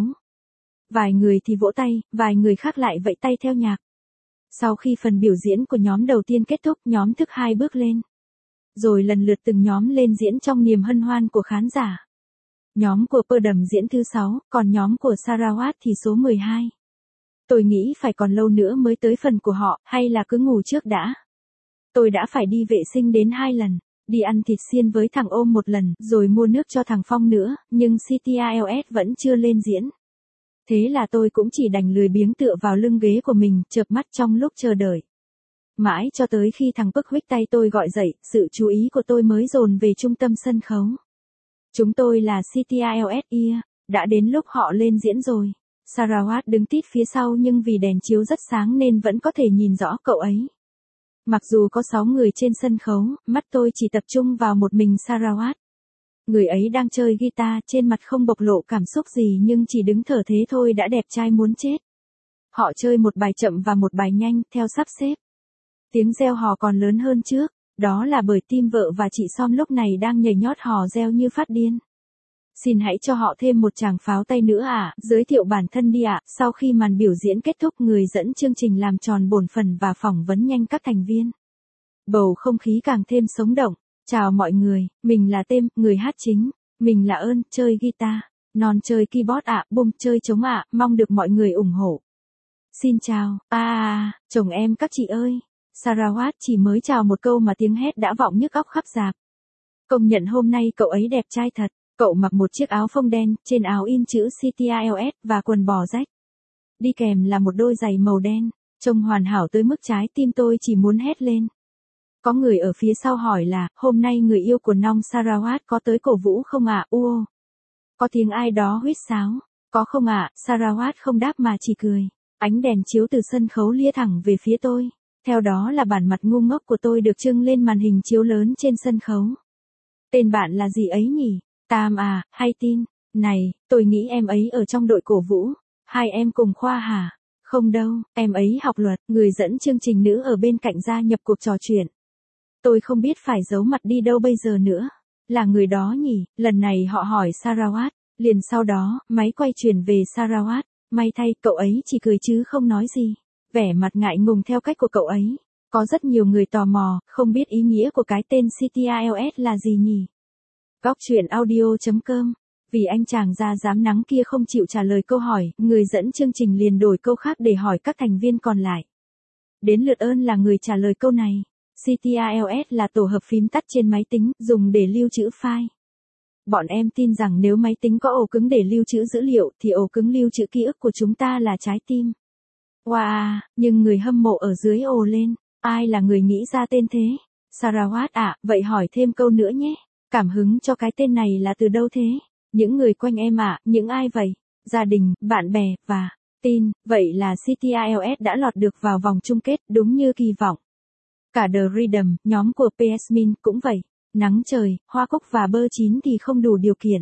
Vài người thì vỗ tay, vài người khác lại vẫy tay theo nhạc. Sau khi phần biểu diễn của nhóm đầu tiên kết thúc, nhóm thứ hai bước lên. Rồi lần lượt từng nhóm lên diễn trong niềm hân hoan của khán giả. Nhóm của Purdom diễn thứ sáu, còn nhóm của Sarah Watt thì số mười hai. Tôi nghĩ phải còn lâu nữa mới tới phần của họ, hay là cứ ngủ trước đã. Tôi đã phải đi vệ sinh đến hai lần, đi ăn thịt xiên với thằng Ôm một lần, rồi mua nước cho thằng Phong nữa, nhưng xê tê i lờ ét vẫn chưa lên diễn. Thế là tôi cũng chỉ đành lười biếng tựa vào lưng ghế của mình, chợp mắt trong lúc chờ đợi. Mãi cho tới khi thằng Bức huých tay tôi gọi dậy, sự chú ý của tôi mới dồn về trung tâm sân khấu. Chúng tôi là xê tê i lờ ét, yeah, đã đến lúc họ lên diễn rồi. Sarah Watt đứng tít phía sau nhưng vì đèn chiếu rất sáng nên vẫn có thể nhìn rõ cậu ấy. Mặc dù có sáu người trên sân khấu, mắt tôi chỉ tập trung vào một mình Sarah Watt. Người ấy đang chơi guitar, trên mặt không bộc lộ cảm xúc gì nhưng chỉ đứng thở thế thôi đã đẹp trai muốn chết. Họ chơi một bài chậm và một bài nhanh, theo sắp xếp. Tiếng reo hò còn lớn hơn trước, đó là bởi team vợ và chị Som lúc này đang nhảy nhót hò reo như phát điên. Xin hãy cho họ thêm một tràng pháo tay nữa ạ, à, giới thiệu bản thân đi ạ. À. Sau khi màn biểu diễn kết thúc, người dẫn chương trình làm tròn bổn phận và phỏng vấn nhanh các thành viên. Bầu không khí càng thêm sống động. Chào mọi người, mình là Têm, người hát chính. Mình là Ơn, chơi guitar. Non chơi keyboard ạ, à, Bum chơi trống ạ, à, mong được mọi người ủng hộ. Xin chào, à, à, chồng em các chị ơi. Sarah Watt chỉ mới chào một câu mà tiếng hét đã vọng nhức óc khắp rạp. Công nhận hôm nay cậu ấy đẹp trai thật. Cậu mặc một chiếc áo phông đen, trên áo in chữ xê tê i lờ ét và quần bò rách. Đi kèm là một đôi giày màu đen, trông hoàn hảo tới mức trái tim tôi chỉ muốn hét lên. Có người ở phía sau hỏi là, hôm nay người yêu của nong Sarah Watt có tới cổ vũ không ạ? À? Uô! Có tiếng ai đó huýt sáo. Có không ạ? À? Sarah Watt không đáp mà chỉ cười. Ánh đèn chiếu từ sân khấu lia thẳng về phía tôi. Theo đó là bản mặt ngu ngốc của tôi được trưng lên màn hình chiếu lớn trên sân khấu. Tên bạn là gì ấy nhỉ? Tam à, hay Tin? Này, tôi nghĩ em ấy ở trong đội cổ vũ. Hai em cùng khoa hả? Không đâu, em ấy học luật. Người dẫn chương trình nữ ở bên cạnh gia nhập cuộc trò chuyện. Tôi không biết phải giấu mặt đi đâu bây giờ nữa. Là người đó nhỉ? Lần này họ hỏi Sarah Watt. Liền sau đó, máy quay chuyển về Sarah Watt. May thay, cậu ấy chỉ cười chứ không nói gì. Vẻ mặt ngại ngùng theo cách của cậu ấy. Có rất nhiều người tò mò, không biết ý nghĩa của cái tên xê tê i lờ ét là gì nhỉ? Góc chuyện audio chấm com. Vì anh chàng da dám nắng kia không chịu trả lời câu hỏi, người dẫn chương trình liền đổi câu khác để hỏi các thành viên còn lại. Đến lượt Ơn là người trả lời câu này. xê tê i lờ ét là tổ hợp phím tắt trên máy tính, dùng để lưu trữ file. Bọn em tin rằng nếu máy tính có ổ cứng để lưu trữ dữ liệu, thì ổ cứng lưu trữ ký ức của chúng ta là trái tim. Wow, nhưng người hâm mộ ở dưới ồ lên. Ai là người nghĩ ra tên thế? Sarah Watt ạ, à, vậy hỏi thêm câu nữa nhé. Cảm hứng cho cái tên này là từ đâu thế? Những người quanh em ạ, à, những ai vậy? Gia đình, bạn bè, và tin, vậy là xê tê i lờ ét đã lọt được vào vòng chung kết, đúng như kỳ vọng. Cả The Rhythm, nhóm của Jasmine, cũng vậy. Nắng trời, hoa cúc và bơ chín thì không đủ điều kiện.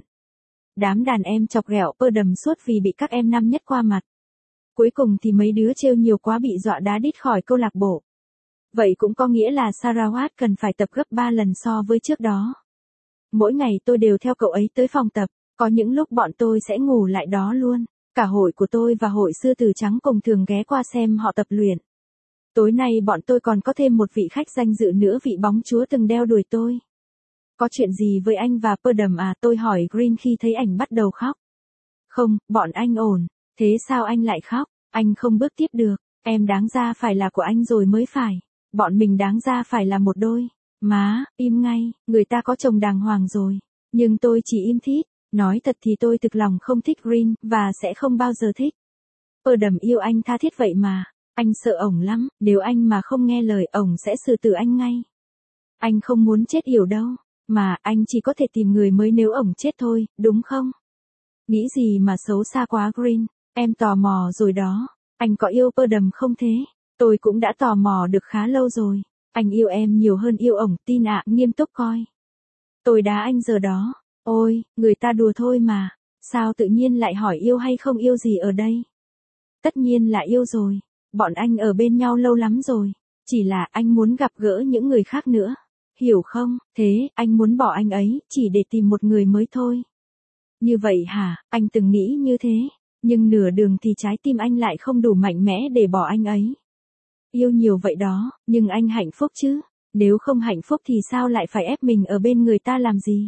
Đám đàn em chọc ghẹo Purdom suốt vì bị các em năm nhất qua mặt. Cuối cùng thì mấy đứa trêu nhiều quá bị dọa đá đít khỏi câu lạc bộ. Vậy cũng có nghĩa là Sarah Watt cần phải tập gấp ba lần so với trước đó. Mỗi ngày tôi đều theo cậu ấy tới phòng tập, có những lúc bọn tôi sẽ ngủ lại đó luôn. Cả hội của tôi và hội sư tử trắng cùng thường ghé qua xem họ tập luyện. Tối nay bọn tôi còn có thêm một vị khách danh dự nữa, vị bóng chúa từng đeo đuổi tôi. Có chuyện gì với anh và Purdom à? Tôi hỏi Green khi thấy ảnh bắt đầu khóc. Không, bọn anh ổn. Thế sao anh lại khóc? Anh không bước tiếp được. Em đáng ra phải là của anh rồi mới phải. Bọn mình đáng ra phải là một đôi. Má, im ngay, người ta có chồng đàng hoàng rồi. Nhưng tôi chỉ im thít. Nói thật thì tôi thực lòng không thích Green, và sẽ không bao giờ thích. Perdam yêu anh tha thiết vậy mà. Anh sợ ổng lắm, nếu anh mà không nghe lời ổng sẽ xử tử anh ngay. Anh không muốn chết yểu đâu, mà anh chỉ có thể tìm người mới nếu ổng chết thôi, đúng không? Nghĩ gì mà xấu xa quá Green, em tò mò rồi đó. Anh có yêu Perdam không thế? Tôi cũng đã tò mò được khá lâu rồi. Anh yêu em nhiều hơn yêu ổng, tin ạ, nghiêm túc coi. Tôi đá anh giờ đó. Ôi, người ta đùa thôi mà. Sao tự nhiên lại hỏi yêu hay không yêu gì ở đây? Tất nhiên là yêu rồi. Bọn anh ở bên nhau lâu lắm rồi. Chỉ là anh muốn gặp gỡ những người khác nữa. Hiểu không? Thế, anh muốn bỏ anh ấy, chỉ để tìm một người mới thôi. Như vậy hả? Anh từng nghĩ như thế. Nhưng nửa đường thì trái tim anh lại không đủ mạnh mẽ để bỏ anh ấy. Yêu nhiều vậy đó, nhưng anh hạnh phúc chứ? Nếu không hạnh phúc thì sao lại phải ép mình ở bên người ta làm gì?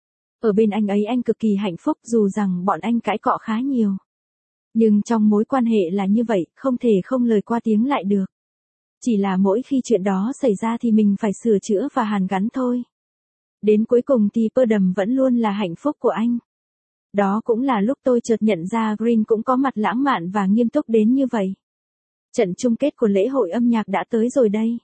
Ở bên anh ấy anh cực kỳ hạnh phúc dù rằng bọn anh cãi cọ khá nhiều. Nhưng trong mối quan hệ là như vậy, không thể không lời qua tiếng lại được. Chỉ là mỗi khi chuyện đó xảy ra thì mình phải sửa chữa và hàn gắn thôi. Đến cuối cùng thì Perdam vẫn luôn là hạnh phúc của anh. Đó cũng là lúc tôi chợt nhận ra Green cũng có mặt lãng mạn và nghiêm túc đến như vậy. Trận chung kết của lễ hội âm nhạc đã tới rồi đây.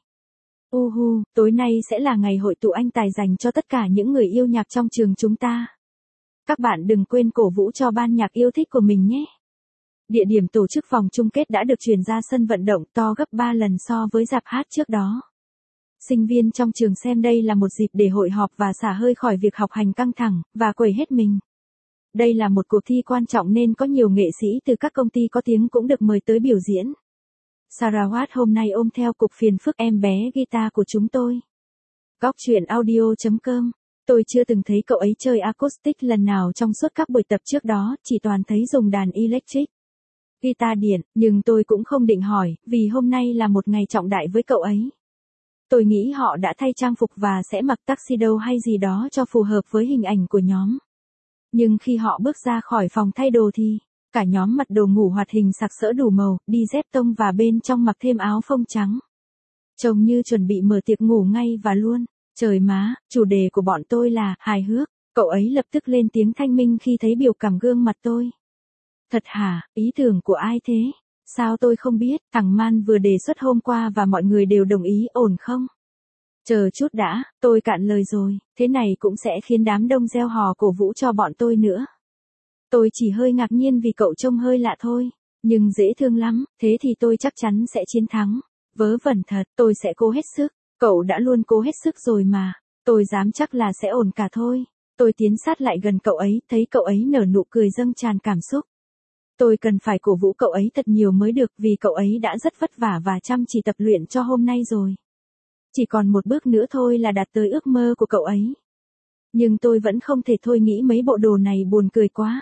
Uhu, tối nay sẽ là ngày hội tụ anh tài dành cho tất cả những người yêu nhạc trong trường chúng ta. Các bạn đừng quên cổ vũ cho ban nhạc yêu thích của mình nhé. Địa điểm tổ chức vòng chung kết đã được chuyển ra sân vận động to gấp ba lần so với rạp hát trước đó. Sinh viên trong trường xem đây là một dịp để hội họp và xả hơi khỏi việc học hành căng thẳng, và quẩy hết mình. Đây là một cuộc thi quan trọng nên có nhiều nghệ sĩ từ các công ty có tiếng cũng được mời tới biểu diễn. Sarawat hôm nay ôm theo cục phiền phức em bé guitar của chúng tôi. Góc chuyện audio chấm com. Tôi chưa từng thấy cậu ấy chơi acoustic lần nào trong suốt các buổi tập trước đó, chỉ toàn thấy dùng đàn electric guitar điện, nhưng tôi cũng không định hỏi, vì hôm nay là một ngày trọng đại với cậu ấy. Tôi nghĩ họ đã thay trang phục và sẽ mặc tuxedo hay gì đó cho phù hợp với hình ảnh của nhóm. Nhưng khi họ bước ra khỏi phòng thay đồ thì, cả nhóm mặc đồ ngủ hoạt hình sặc sỡ đủ màu, đi dép tông và bên trong mặc thêm áo phông trắng. Trông như chuẩn bị mở tiệc ngủ ngay và luôn. Trời má, chủ đề của bọn tôi là hài hước. Cậu ấy lập tức lên tiếng thanh minh khi thấy biểu cảm gương mặt tôi. Thật hả, ý tưởng của ai thế? Sao tôi không biết, thằng Man vừa đề xuất hôm qua và mọi người đều đồng ý, ổn không? Chờ chút đã, tôi cạn lời rồi, thế này cũng sẽ khiến đám đông reo hò cổ vũ cho bọn tôi nữa. Tôi chỉ hơi ngạc nhiên vì cậu trông hơi lạ thôi, nhưng dễ thương lắm, thế thì tôi chắc chắn sẽ chiến thắng. Vớ vẩn thật, tôi sẽ cố hết sức, cậu đã luôn cố hết sức rồi mà, tôi dám chắc là sẽ ổn cả thôi. Tôi tiến sát lại gần cậu ấy, thấy cậu ấy nở nụ cười dâng tràn cảm xúc. Tôi cần phải cổ vũ cậu ấy thật nhiều mới được vì cậu ấy đã rất vất vả và chăm chỉ tập luyện cho hôm nay rồi. Chỉ còn một bước nữa thôi là đạt tới ước mơ của cậu ấy. Nhưng tôi vẫn không thể thôi nghĩ mấy bộ đồ này buồn cười quá.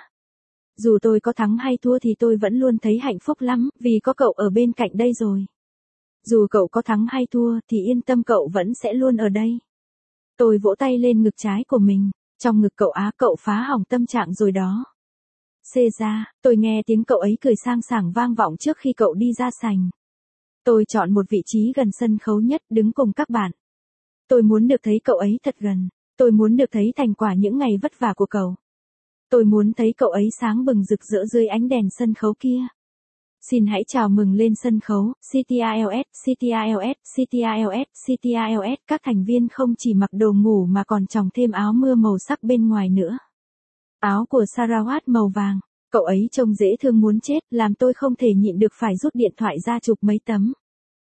Dù tôi có thắng hay thua thì tôi vẫn luôn thấy hạnh phúc lắm vì có cậu ở bên cạnh đây rồi. Dù cậu có thắng hay thua thì yên tâm cậu vẫn sẽ luôn ở đây. Tôi vỗ tay lên ngực trái của mình. Trong ngực cậu á, cậu phá hỏng tâm trạng rồi đó. Xê ra, tôi nghe tiếng cậu ấy cười sang sảng vang vọng trước khi cậu đi ra sảnh. Tôi chọn một vị trí gần sân khấu nhất, đứng cùng các bạn. Tôi muốn được thấy cậu ấy thật gần. Tôi muốn được thấy thành quả những ngày vất vả của cậu. Tôi muốn thấy cậu ấy sáng bừng rực rỡ dưới ánh đèn sân khấu kia. Xin hãy chào mừng lên sân khấu, xê tê i lờ ét, xê tê i lờ ét, xê tê i lờ ét, xê tê i lờ ét. Các thành viên không chỉ mặc đồ ngủ mà còn chòng thêm áo mưa màu sắc bên ngoài nữa. Áo của Sarawat màu vàng, cậu ấy trông dễ thương muốn chết, làm tôi không thể nhịn được phải rút điện thoại ra chụp mấy tấm.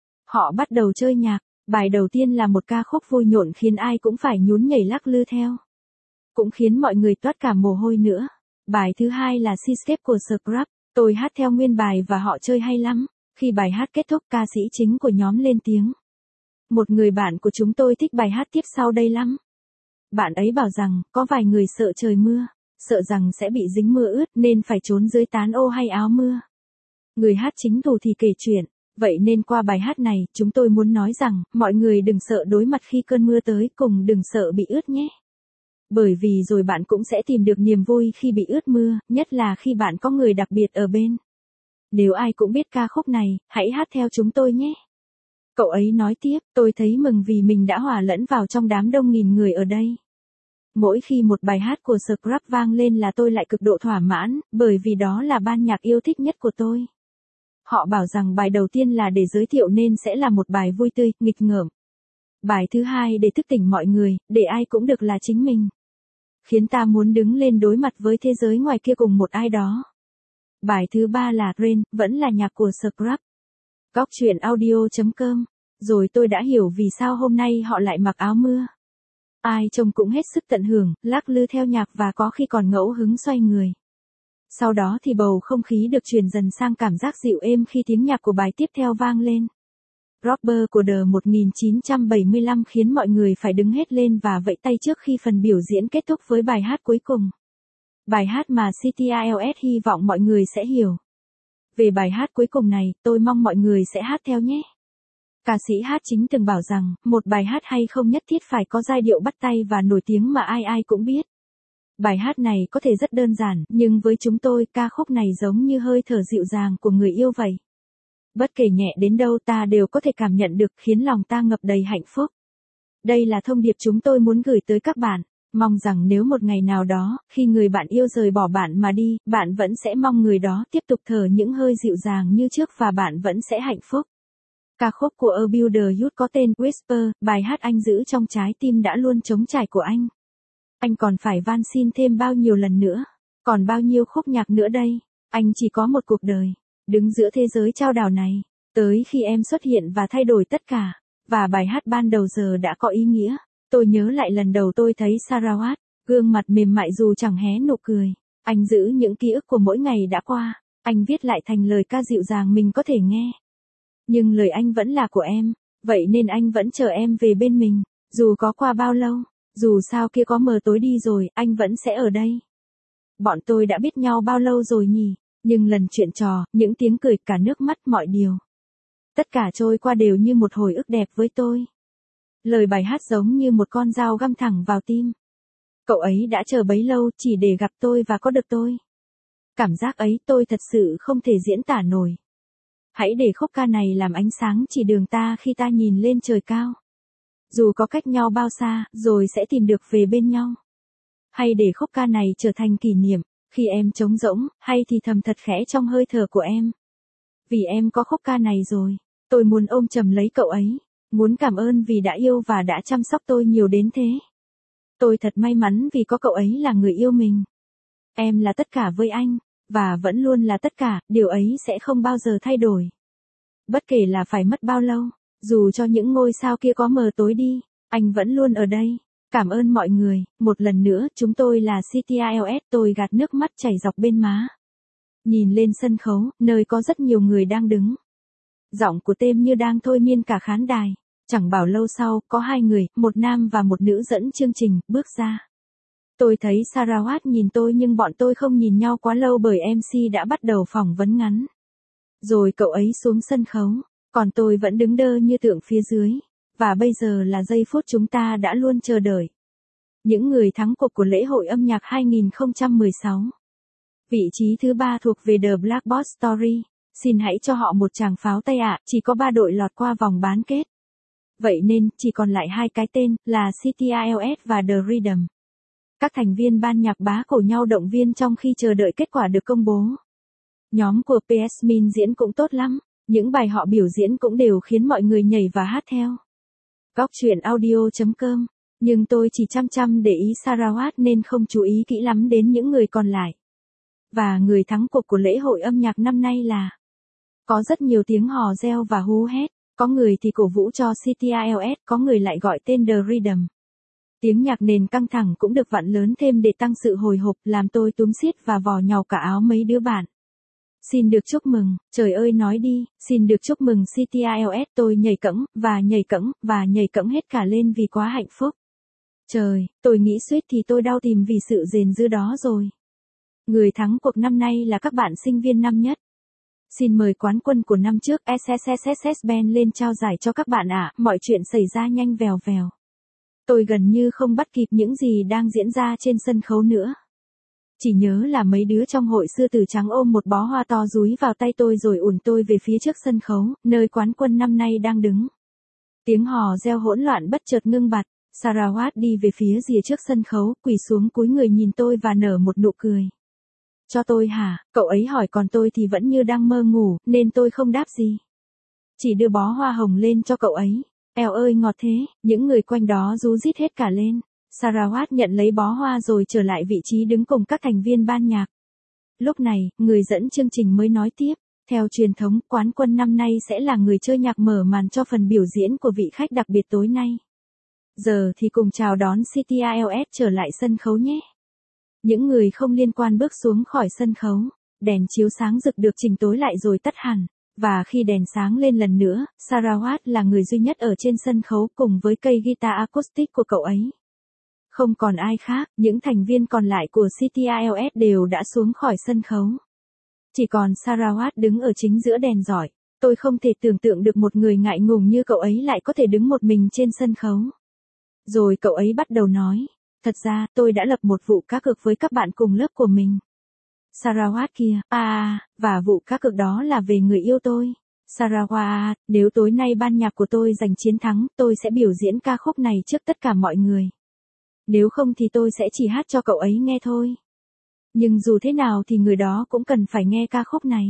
Họ bắt đầu chơi nhạc, bài đầu tiên là một ca khúc vui nhộn khiến ai cũng phải nhún nhảy lắc lư theo. Cũng khiến mọi người toát cả mồ hôi nữa. Bài thứ hai là Seascape của Scrub, tôi hát theo nguyên bài và họ chơi hay lắm. Khi bài hát kết thúc, ca sĩ chính của nhóm lên tiếng. Một người bạn của chúng tôi thích bài hát tiếp sau đây lắm. Bạn ấy bảo rằng, có vài người sợ trời mưa, sợ rằng sẽ bị dính mưa ướt nên phải trốn dưới tán ô hay áo mưa. Người hát chính thủ thì kể chuyện, vậy nên qua bài hát này, chúng tôi muốn nói rằng, mọi người đừng sợ đối mặt khi cơn mưa tới, cùng đừng sợ bị ướt nhé. Bởi vì rồi bạn cũng sẽ tìm được niềm vui khi bị ướt mưa, nhất là khi bạn có người đặc biệt ở bên. Nếu ai cũng biết ca khúc này, hãy hát theo chúng tôi nhé. Cậu ấy nói tiếp, tôi thấy mừng vì mình đã hòa lẫn vào trong đám đông nghìn người ở đây. Mỗi khi một bài hát của Scrub vang lên là tôi lại cực độ thỏa mãn, bởi vì đó là ban nhạc yêu thích nhất của tôi. Họ bảo rằng bài đầu tiên là để giới thiệu nên sẽ là một bài vui tươi, nghịch ngợm. Bài thứ hai để thức tỉnh mọi người, để ai cũng được là chính mình. Khiến ta muốn đứng lên đối mặt với thế giới ngoài kia cùng một ai đó. Bài thứ ba là Rain, vẫn là nhạc của Scrub. Góc truyện audio chấm com. Rồi tôi đã hiểu vì sao hôm nay họ lại mặc áo mưa. Ai trông cũng hết sức tận hưởng, lắc lư theo nhạc và có khi còn ngẫu hứng xoay người. Sau đó thì bầu không khí được chuyển dần sang cảm giác dịu êm khi tiếng nhạc của bài tiếp theo vang lên. Robber của The một nghìn chín trăm bảy mươi lăm khiến mọi người phải đứng hết lên và vẫy tay trước khi phần biểu diễn kết thúc với bài hát cuối cùng. Bài hát mà xê tê i lờ ét hy vọng mọi người sẽ hiểu. Về bài hát cuối cùng này, tôi mong mọi người sẽ hát theo nhé. Ca sĩ hát chính từng bảo rằng, một bài hát hay không nhất thiết phải có giai điệu bắt tay và nổi tiếng mà ai ai cũng biết. Bài hát này có thể rất đơn giản, nhưng với chúng tôi, ca khúc này giống như hơi thở dịu dàng của người yêu vậy. Bất kể nhẹ đến đâu ta đều có thể cảm nhận được, khiến lòng ta ngập đầy hạnh phúc. Đây là thông điệp chúng tôi muốn gửi tới các bạn. Mong rằng nếu một ngày nào đó, khi người bạn yêu rời bỏ bạn mà đi, bạn vẫn sẽ mong người đó tiếp tục thở những hơi dịu dàng như trước và bạn vẫn sẽ hạnh phúc. Ca khúc của A Builder Youth có tên Whisper, bài hát anh giữ trong trái tim đã luôn trống trải của anh. Anh còn phải van xin thêm bao nhiêu lần nữa, còn bao nhiêu khúc nhạc nữa đây, anh chỉ có một cuộc đời, đứng giữa thế giới trao đảo này, tới khi em xuất hiện và thay đổi tất cả, và bài hát ban đầu giờ đã có ý nghĩa. Tôi nhớ lại lần đầu tôi thấy Sarawat, gương mặt mềm mại dù chẳng hé nụ cười, anh giữ những ký ức của mỗi ngày đã qua, anh viết lại thành lời ca dịu dàng mình có thể nghe. Nhưng lời anh vẫn là của em, vậy nên anh vẫn chờ em về bên mình, dù có qua bao lâu, dù sao kia có mờ tối đi rồi, anh vẫn sẽ ở đây. Bọn tôi đã biết nhau bao lâu rồi nhỉ, nhưng lần chuyện trò, những tiếng cười, cả nước mắt, mọi điều. Tất cả trôi qua đều như một hồi ức đẹp với tôi. Lời bài hát giống như một con dao găm thẳng vào tim. Cậu ấy đã chờ bấy lâu chỉ để gặp tôi và có được tôi. Cảm giác ấy tôi thật sự không thể diễn tả nổi. Hãy để khúc ca này làm ánh sáng chỉ đường ta khi ta nhìn lên trời cao. Dù có cách nhau bao xa, rồi sẽ tìm được về bên nhau. Hay để khúc ca này trở thành kỷ niệm, khi em trống rỗng, hay thì thầm thật khẽ trong hơi thở của em. Vì em có khúc ca này rồi, tôi muốn ôm chầm lấy cậu ấy, muốn cảm ơn vì đã yêu và đã chăm sóc tôi nhiều đến thế. Tôi thật may mắn vì có cậu ấy là người yêu mình. Em là tất cả với anh, và vẫn luôn là tất cả, điều ấy sẽ không bao giờ thay đổi. Bất kể là phải mất bao lâu, dù cho những ngôi sao kia có mờ tối đi, anh vẫn luôn ở đây. Cảm ơn mọi người, một lần nữa, chúng tôi là xê tê i lờ ét, tôi gạt nước mắt chảy dọc bên má. Nhìn lên sân khấu, nơi có rất nhiều người đang đứng. Giọng của Têm như đang thôi miên cả khán đài. Chẳng bảo lâu sau, có hai người, một nam và một nữ dẫn chương trình, bước ra. Tôi thấy Sarawat nhìn tôi nhưng bọn tôi không nhìn nhau quá lâu bởi em xê đã bắt đầu phỏng vấn ngắn. Rồi cậu ấy xuống sân khấu, còn tôi vẫn đứng đơ như tượng phía dưới. Và bây giờ là giây phút chúng ta đã luôn chờ đợi. Những người thắng cuộc của lễ hội âm nhạc hai không một sáu. Vị trí thứ ba thuộc về The Blackboard Story. Xin hãy cho họ một tràng pháo tay ạ, chỉ có ba đội lọt qua vòng bán kết. Vậy nên, chỉ còn lại hai cái tên, là xê tê i lờ ét và The Rhythm. Các thành viên ban nhạc bá cổ nhau động viên trong khi chờ đợi kết quả được công bố. Nhóm của pê ét Min diễn cũng tốt lắm, những bài họ biểu diễn cũng đều khiến mọi người nhảy và hát theo. Góc truyện audio chấm com. Nhưng tôi chỉ chăm chăm để ý Sarawat nên không chú ý kỹ lắm đến những người còn lại. Và người thắng cuộc của lễ hội âm nhạc năm nay là... Có rất nhiều tiếng hò reo và hú hét, có người thì cổ vũ cho xê tê i lờ ét, có người lại gọi tên The Rhythm. Tiếng nhạc nền căng thẳng cũng được vặn lớn thêm để tăng sự hồi hộp, làm tôi túm xiết và vò nhàu cả áo mấy đứa bạn. Xin được chúc mừng, trời ơi nói đi, xin được chúc mừng xê tê i lờ ét, tôi nhảy cẫng, và nhảy cẫng, và nhảy cẫng hết cả lên vì quá hạnh phúc. Trời, tôi nghĩ suýt thì tôi đau tìm vì sự rền dư đó rồi. Người thắng cuộc năm nay là các bạn sinh viên năm nhất. Xin mời quán quân của năm trước ét ét ét ét ét Band lên trao giải cho các bạn ạ, mọi chuyện xảy ra nhanh vèo vèo. Tôi gần như không bắt kịp những gì đang diễn ra trên sân khấu nữa. Chỉ nhớ là mấy đứa trong hội sư tử trắng ôm một bó hoa to dúi vào tay tôi rồi ủn tôi về phía trước sân khấu, nơi quán quân năm nay đang đứng. Tiếng hò reo hỗn loạn bất chợt ngưng bặt, Sarawat đi về phía rìa trước sân khấu, quỳ xuống cúi người nhìn tôi và nở một nụ cười. Cho tôi hả? Cậu ấy hỏi, còn tôi thì vẫn như đang mơ ngủ, nên tôi không đáp gì. Chỉ đưa bó hoa hồng lên cho cậu ấy. Eo ơi ngọt thế, những người quanh đó rú rít hết cả lên. Sarawat nhận lấy bó hoa rồi trở lại vị trí đứng cùng các thành viên ban nhạc. Lúc này, người dẫn chương trình mới nói tiếp. Theo truyền thống, quán quân năm nay sẽ là người chơi nhạc mở màn cho phần biểu diễn của vị khách đặc biệt tối nay. Giờ thì cùng chào đón xê tê i lờ ét trở lại sân khấu nhé. Những người không liên quan bước xuống khỏi sân khấu. Đèn chiếu sáng rực được chỉnh tối lại rồi tắt hẳn. Và khi đèn sáng lên lần nữa, Sarawat là người duy nhất ở trên sân khấu cùng với cây guitar acoustic của cậu ấy. Không còn ai khác, những thành viên còn lại của xê tê i lờ ét đều đã xuống khỏi sân khấu. Chỉ còn Sarawat đứng ở chính giữa đèn rọi. Tôi không thể tưởng tượng được một người ngại ngùng như cậu ấy lại có thể đứng một mình trên sân khấu. Rồi cậu ấy bắt đầu nói, thật ra tôi đã lập một vụ cá cược với các bạn cùng lớp của mình. Sarawat kia, à, và vụ cá cược đó là về người yêu tôi. Sarawat, nếu tối nay ban nhạc của tôi giành chiến thắng, tôi sẽ biểu diễn ca khúc này trước tất cả mọi người. Nếu không thì tôi sẽ chỉ hát cho cậu ấy nghe thôi. Nhưng dù thế nào thì người đó cũng cần phải nghe ca khúc này.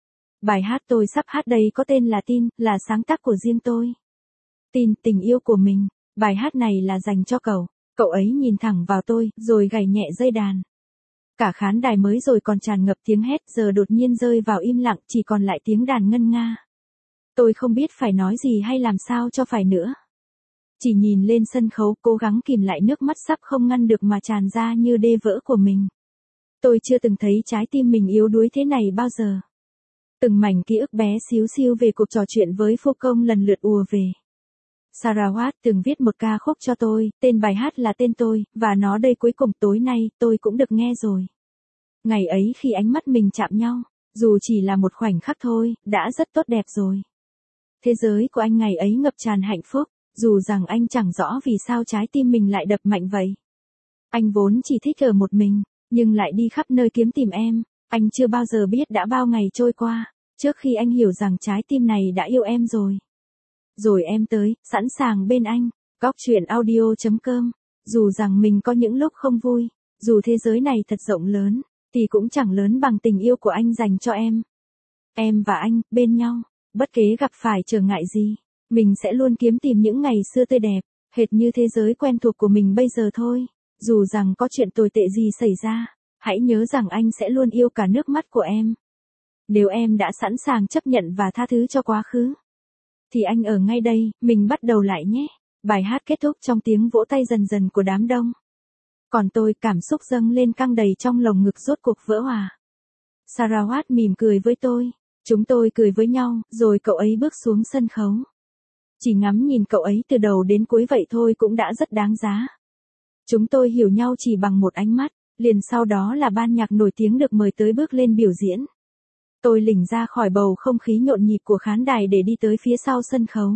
Bài hát tôi sắp hát đây có tên là Tin, là sáng tác của riêng tôi. Tin, tình yêu của mình. Bài hát này là dành cho cậu. Cậu ấy nhìn thẳng vào tôi, rồi gảy nhẹ dây đàn. Cả khán đài mới rồi còn tràn ngập tiếng hét, giờ đột nhiên rơi vào im lặng, chỉ còn lại tiếng đàn ngân nga. Tôi không biết phải nói gì hay làm sao cho phải nữa. Chỉ nhìn lên sân khấu, cố gắng kìm lại nước mắt sắp không ngăn được mà tràn ra như đê vỡ của mình. Tôi chưa từng thấy trái tim mình yếu đuối thế này bao giờ. Từng mảnh ký ức bé xíu xiu về cuộc trò chuyện với phu công lần lượt ùa về. Sarawat từng viết một ca khúc cho tôi, tên bài hát là tên tôi, và nó đây cuối cùng tối nay, tôi cũng được nghe rồi. Ngày ấy khi ánh mắt mình chạm nhau, dù chỉ là một khoảnh khắc thôi, đã rất tốt đẹp rồi. Thế giới của anh ngày ấy ngập tràn hạnh phúc, dù rằng anh chẳng rõ vì sao trái tim mình lại đập mạnh vậy. Anh vốn chỉ thích ở một mình, nhưng lại đi khắp nơi kiếm tìm em, anh chưa bao giờ biết đã bao ngày trôi qua, trước khi anh hiểu rằng trái tim này đã yêu em rồi. Rồi em tới, sẵn sàng bên anh, góc chuyện audio chấm com, dù rằng mình có những lúc không vui, dù thế giới này thật rộng lớn, thì cũng chẳng lớn bằng tình yêu của anh dành cho em. Em và anh, bên nhau, bất kể gặp phải trở ngại gì, mình sẽ luôn kiếm tìm những ngày xưa tươi đẹp, hệt như thế giới quen thuộc của mình bây giờ thôi. Dù rằng có chuyện tồi tệ gì xảy ra, hãy nhớ rằng anh sẽ luôn yêu cả nước mắt của em. Nếu em đã sẵn sàng chấp nhận và tha thứ cho quá khứ, thì anh ở ngay đây, mình bắt đầu lại nhé. Bài hát kết thúc trong tiếng vỗ tay dần dần của đám đông. Còn tôi, cảm xúc dâng lên căng đầy trong lồng ngực rốt cuộc vỡ hòa. Sarawat mỉm cười với tôi. Chúng tôi cười với nhau, rồi cậu ấy bước xuống sân khấu. Chỉ ngắm nhìn cậu ấy từ đầu đến cuối vậy thôi cũng đã rất đáng giá. Chúng tôi hiểu nhau chỉ bằng một ánh mắt, liền sau đó là ban nhạc nổi tiếng được mời tới bước lên biểu diễn. Tôi lỉnh ra khỏi bầu không khí nhộn nhịp của khán đài để đi tới phía sau sân khấu.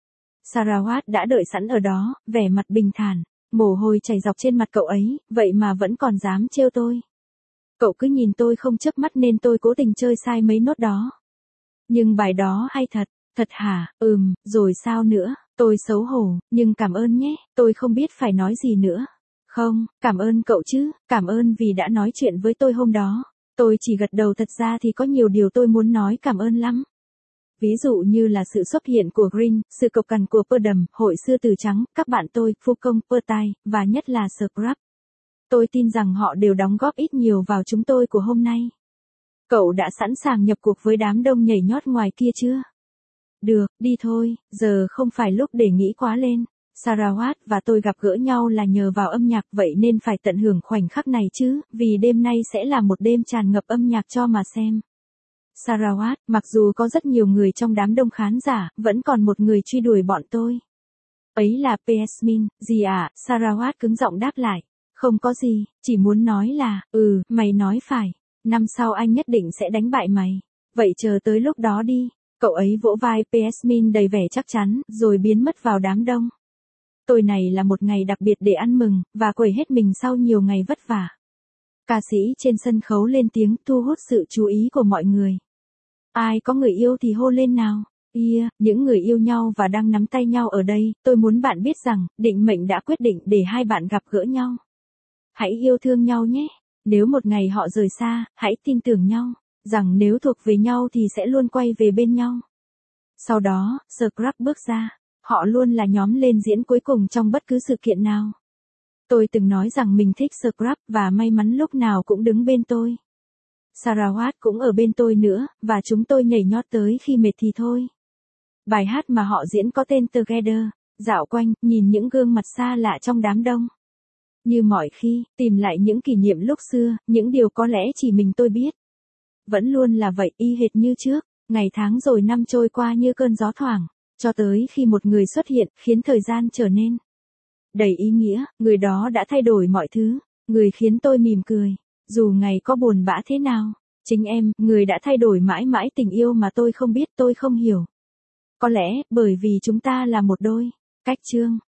Sarawat đã đợi sẵn ở đó, vẻ mặt bình thản, mồ hôi chảy dọc trên mặt cậu ấy, vậy mà vẫn còn dám trêu tôi. Cậu cứ nhìn tôi không chớp mắt nên tôi cố tình chơi sai mấy nốt đó. Nhưng bài đó hay thật, thật hả, ừm, rồi sao nữa, tôi xấu hổ, nhưng cảm ơn nhé, tôi không biết phải nói gì nữa. Không, cảm ơn cậu chứ, cảm ơn vì đã nói chuyện với tôi hôm đó. Tôi chỉ gật đầu, thật ra thì có nhiều điều tôi muốn nói cảm ơn lắm. Ví dụ như là sự xuất hiện của Green, sự cộc cằn của Perdam, hội sư tử trắng, các bạn tôi, phu công, Pertai, và nhất là Scrub. Tôi tin rằng họ đều đóng góp ít nhiều vào chúng tôi của hôm nay. Cậu đã sẵn sàng nhập cuộc với đám đông nhảy nhót ngoài kia chưa? Được, đi thôi, giờ không phải lúc để nghĩ quá lên. Sarawat và tôi gặp gỡ nhau là nhờ vào âm nhạc, vậy nên phải tận hưởng khoảnh khắc này chứ, vì đêm nay sẽ là một đêm tràn ngập âm nhạc cho mà xem. Sarawat, mặc dù có rất nhiều người trong đám đông khán giả, vẫn còn một người truy đuổi bọn tôi. Ấy là Pesmin, gì à, Sarawat cứng giọng đáp lại. Không có gì, chỉ muốn nói là, ừ, mày nói phải. Năm sau anh nhất định sẽ đánh bại mày. Vậy chờ tới lúc đó đi. Cậu ấy vỗ vai Pesmin đầy vẻ chắc chắn, rồi biến mất vào đám đông. Tối này là một ngày đặc biệt để ăn mừng, và quẩy hết mình sau nhiều ngày vất vả. Ca sĩ trên sân khấu lên tiếng thu hút sự chú ý của mọi người. Ai có người yêu thì hô lên nào. Yeah, những người yêu nhau và đang nắm tay nhau ở đây, tôi muốn bạn biết rằng, định mệnh đã quyết định để hai bạn gặp gỡ nhau. Hãy yêu thương nhau nhé. Nếu một ngày họ rời xa, hãy tin tưởng nhau, rằng nếu thuộc về nhau thì sẽ luôn quay về bên nhau. Sau đó, Scrub bước ra. Họ luôn là nhóm lên diễn cuối cùng trong bất cứ sự kiện nào. Tôi từng nói rằng mình thích Scrub và may mắn lúc nào cũng đứng bên tôi. Sarawat cũng ở bên tôi nữa, và chúng tôi nhảy nhót tới khi mệt thì thôi. Bài hát mà họ diễn có tên Together, dạo quanh, nhìn những gương mặt xa lạ trong đám đông. Như mọi khi, tìm lại những kỷ niệm lúc xưa, những điều có lẽ chỉ mình tôi biết. Vẫn luôn là vậy, y hệt như trước, ngày tháng rồi năm trôi qua như cơn gió thoảng, cho tới khi một người xuất hiện, khiến thời gian trở nên đầy ý nghĩa, người đó đã thay đổi mọi thứ, người khiến tôi mỉm cười, dù ngày có buồn bã thế nào. Chính em, người đã thay đổi mãi mãi tình yêu mà tôi không biết, tôi không hiểu. Có lẽ, bởi vì chúng ta là một đôi. Cách chương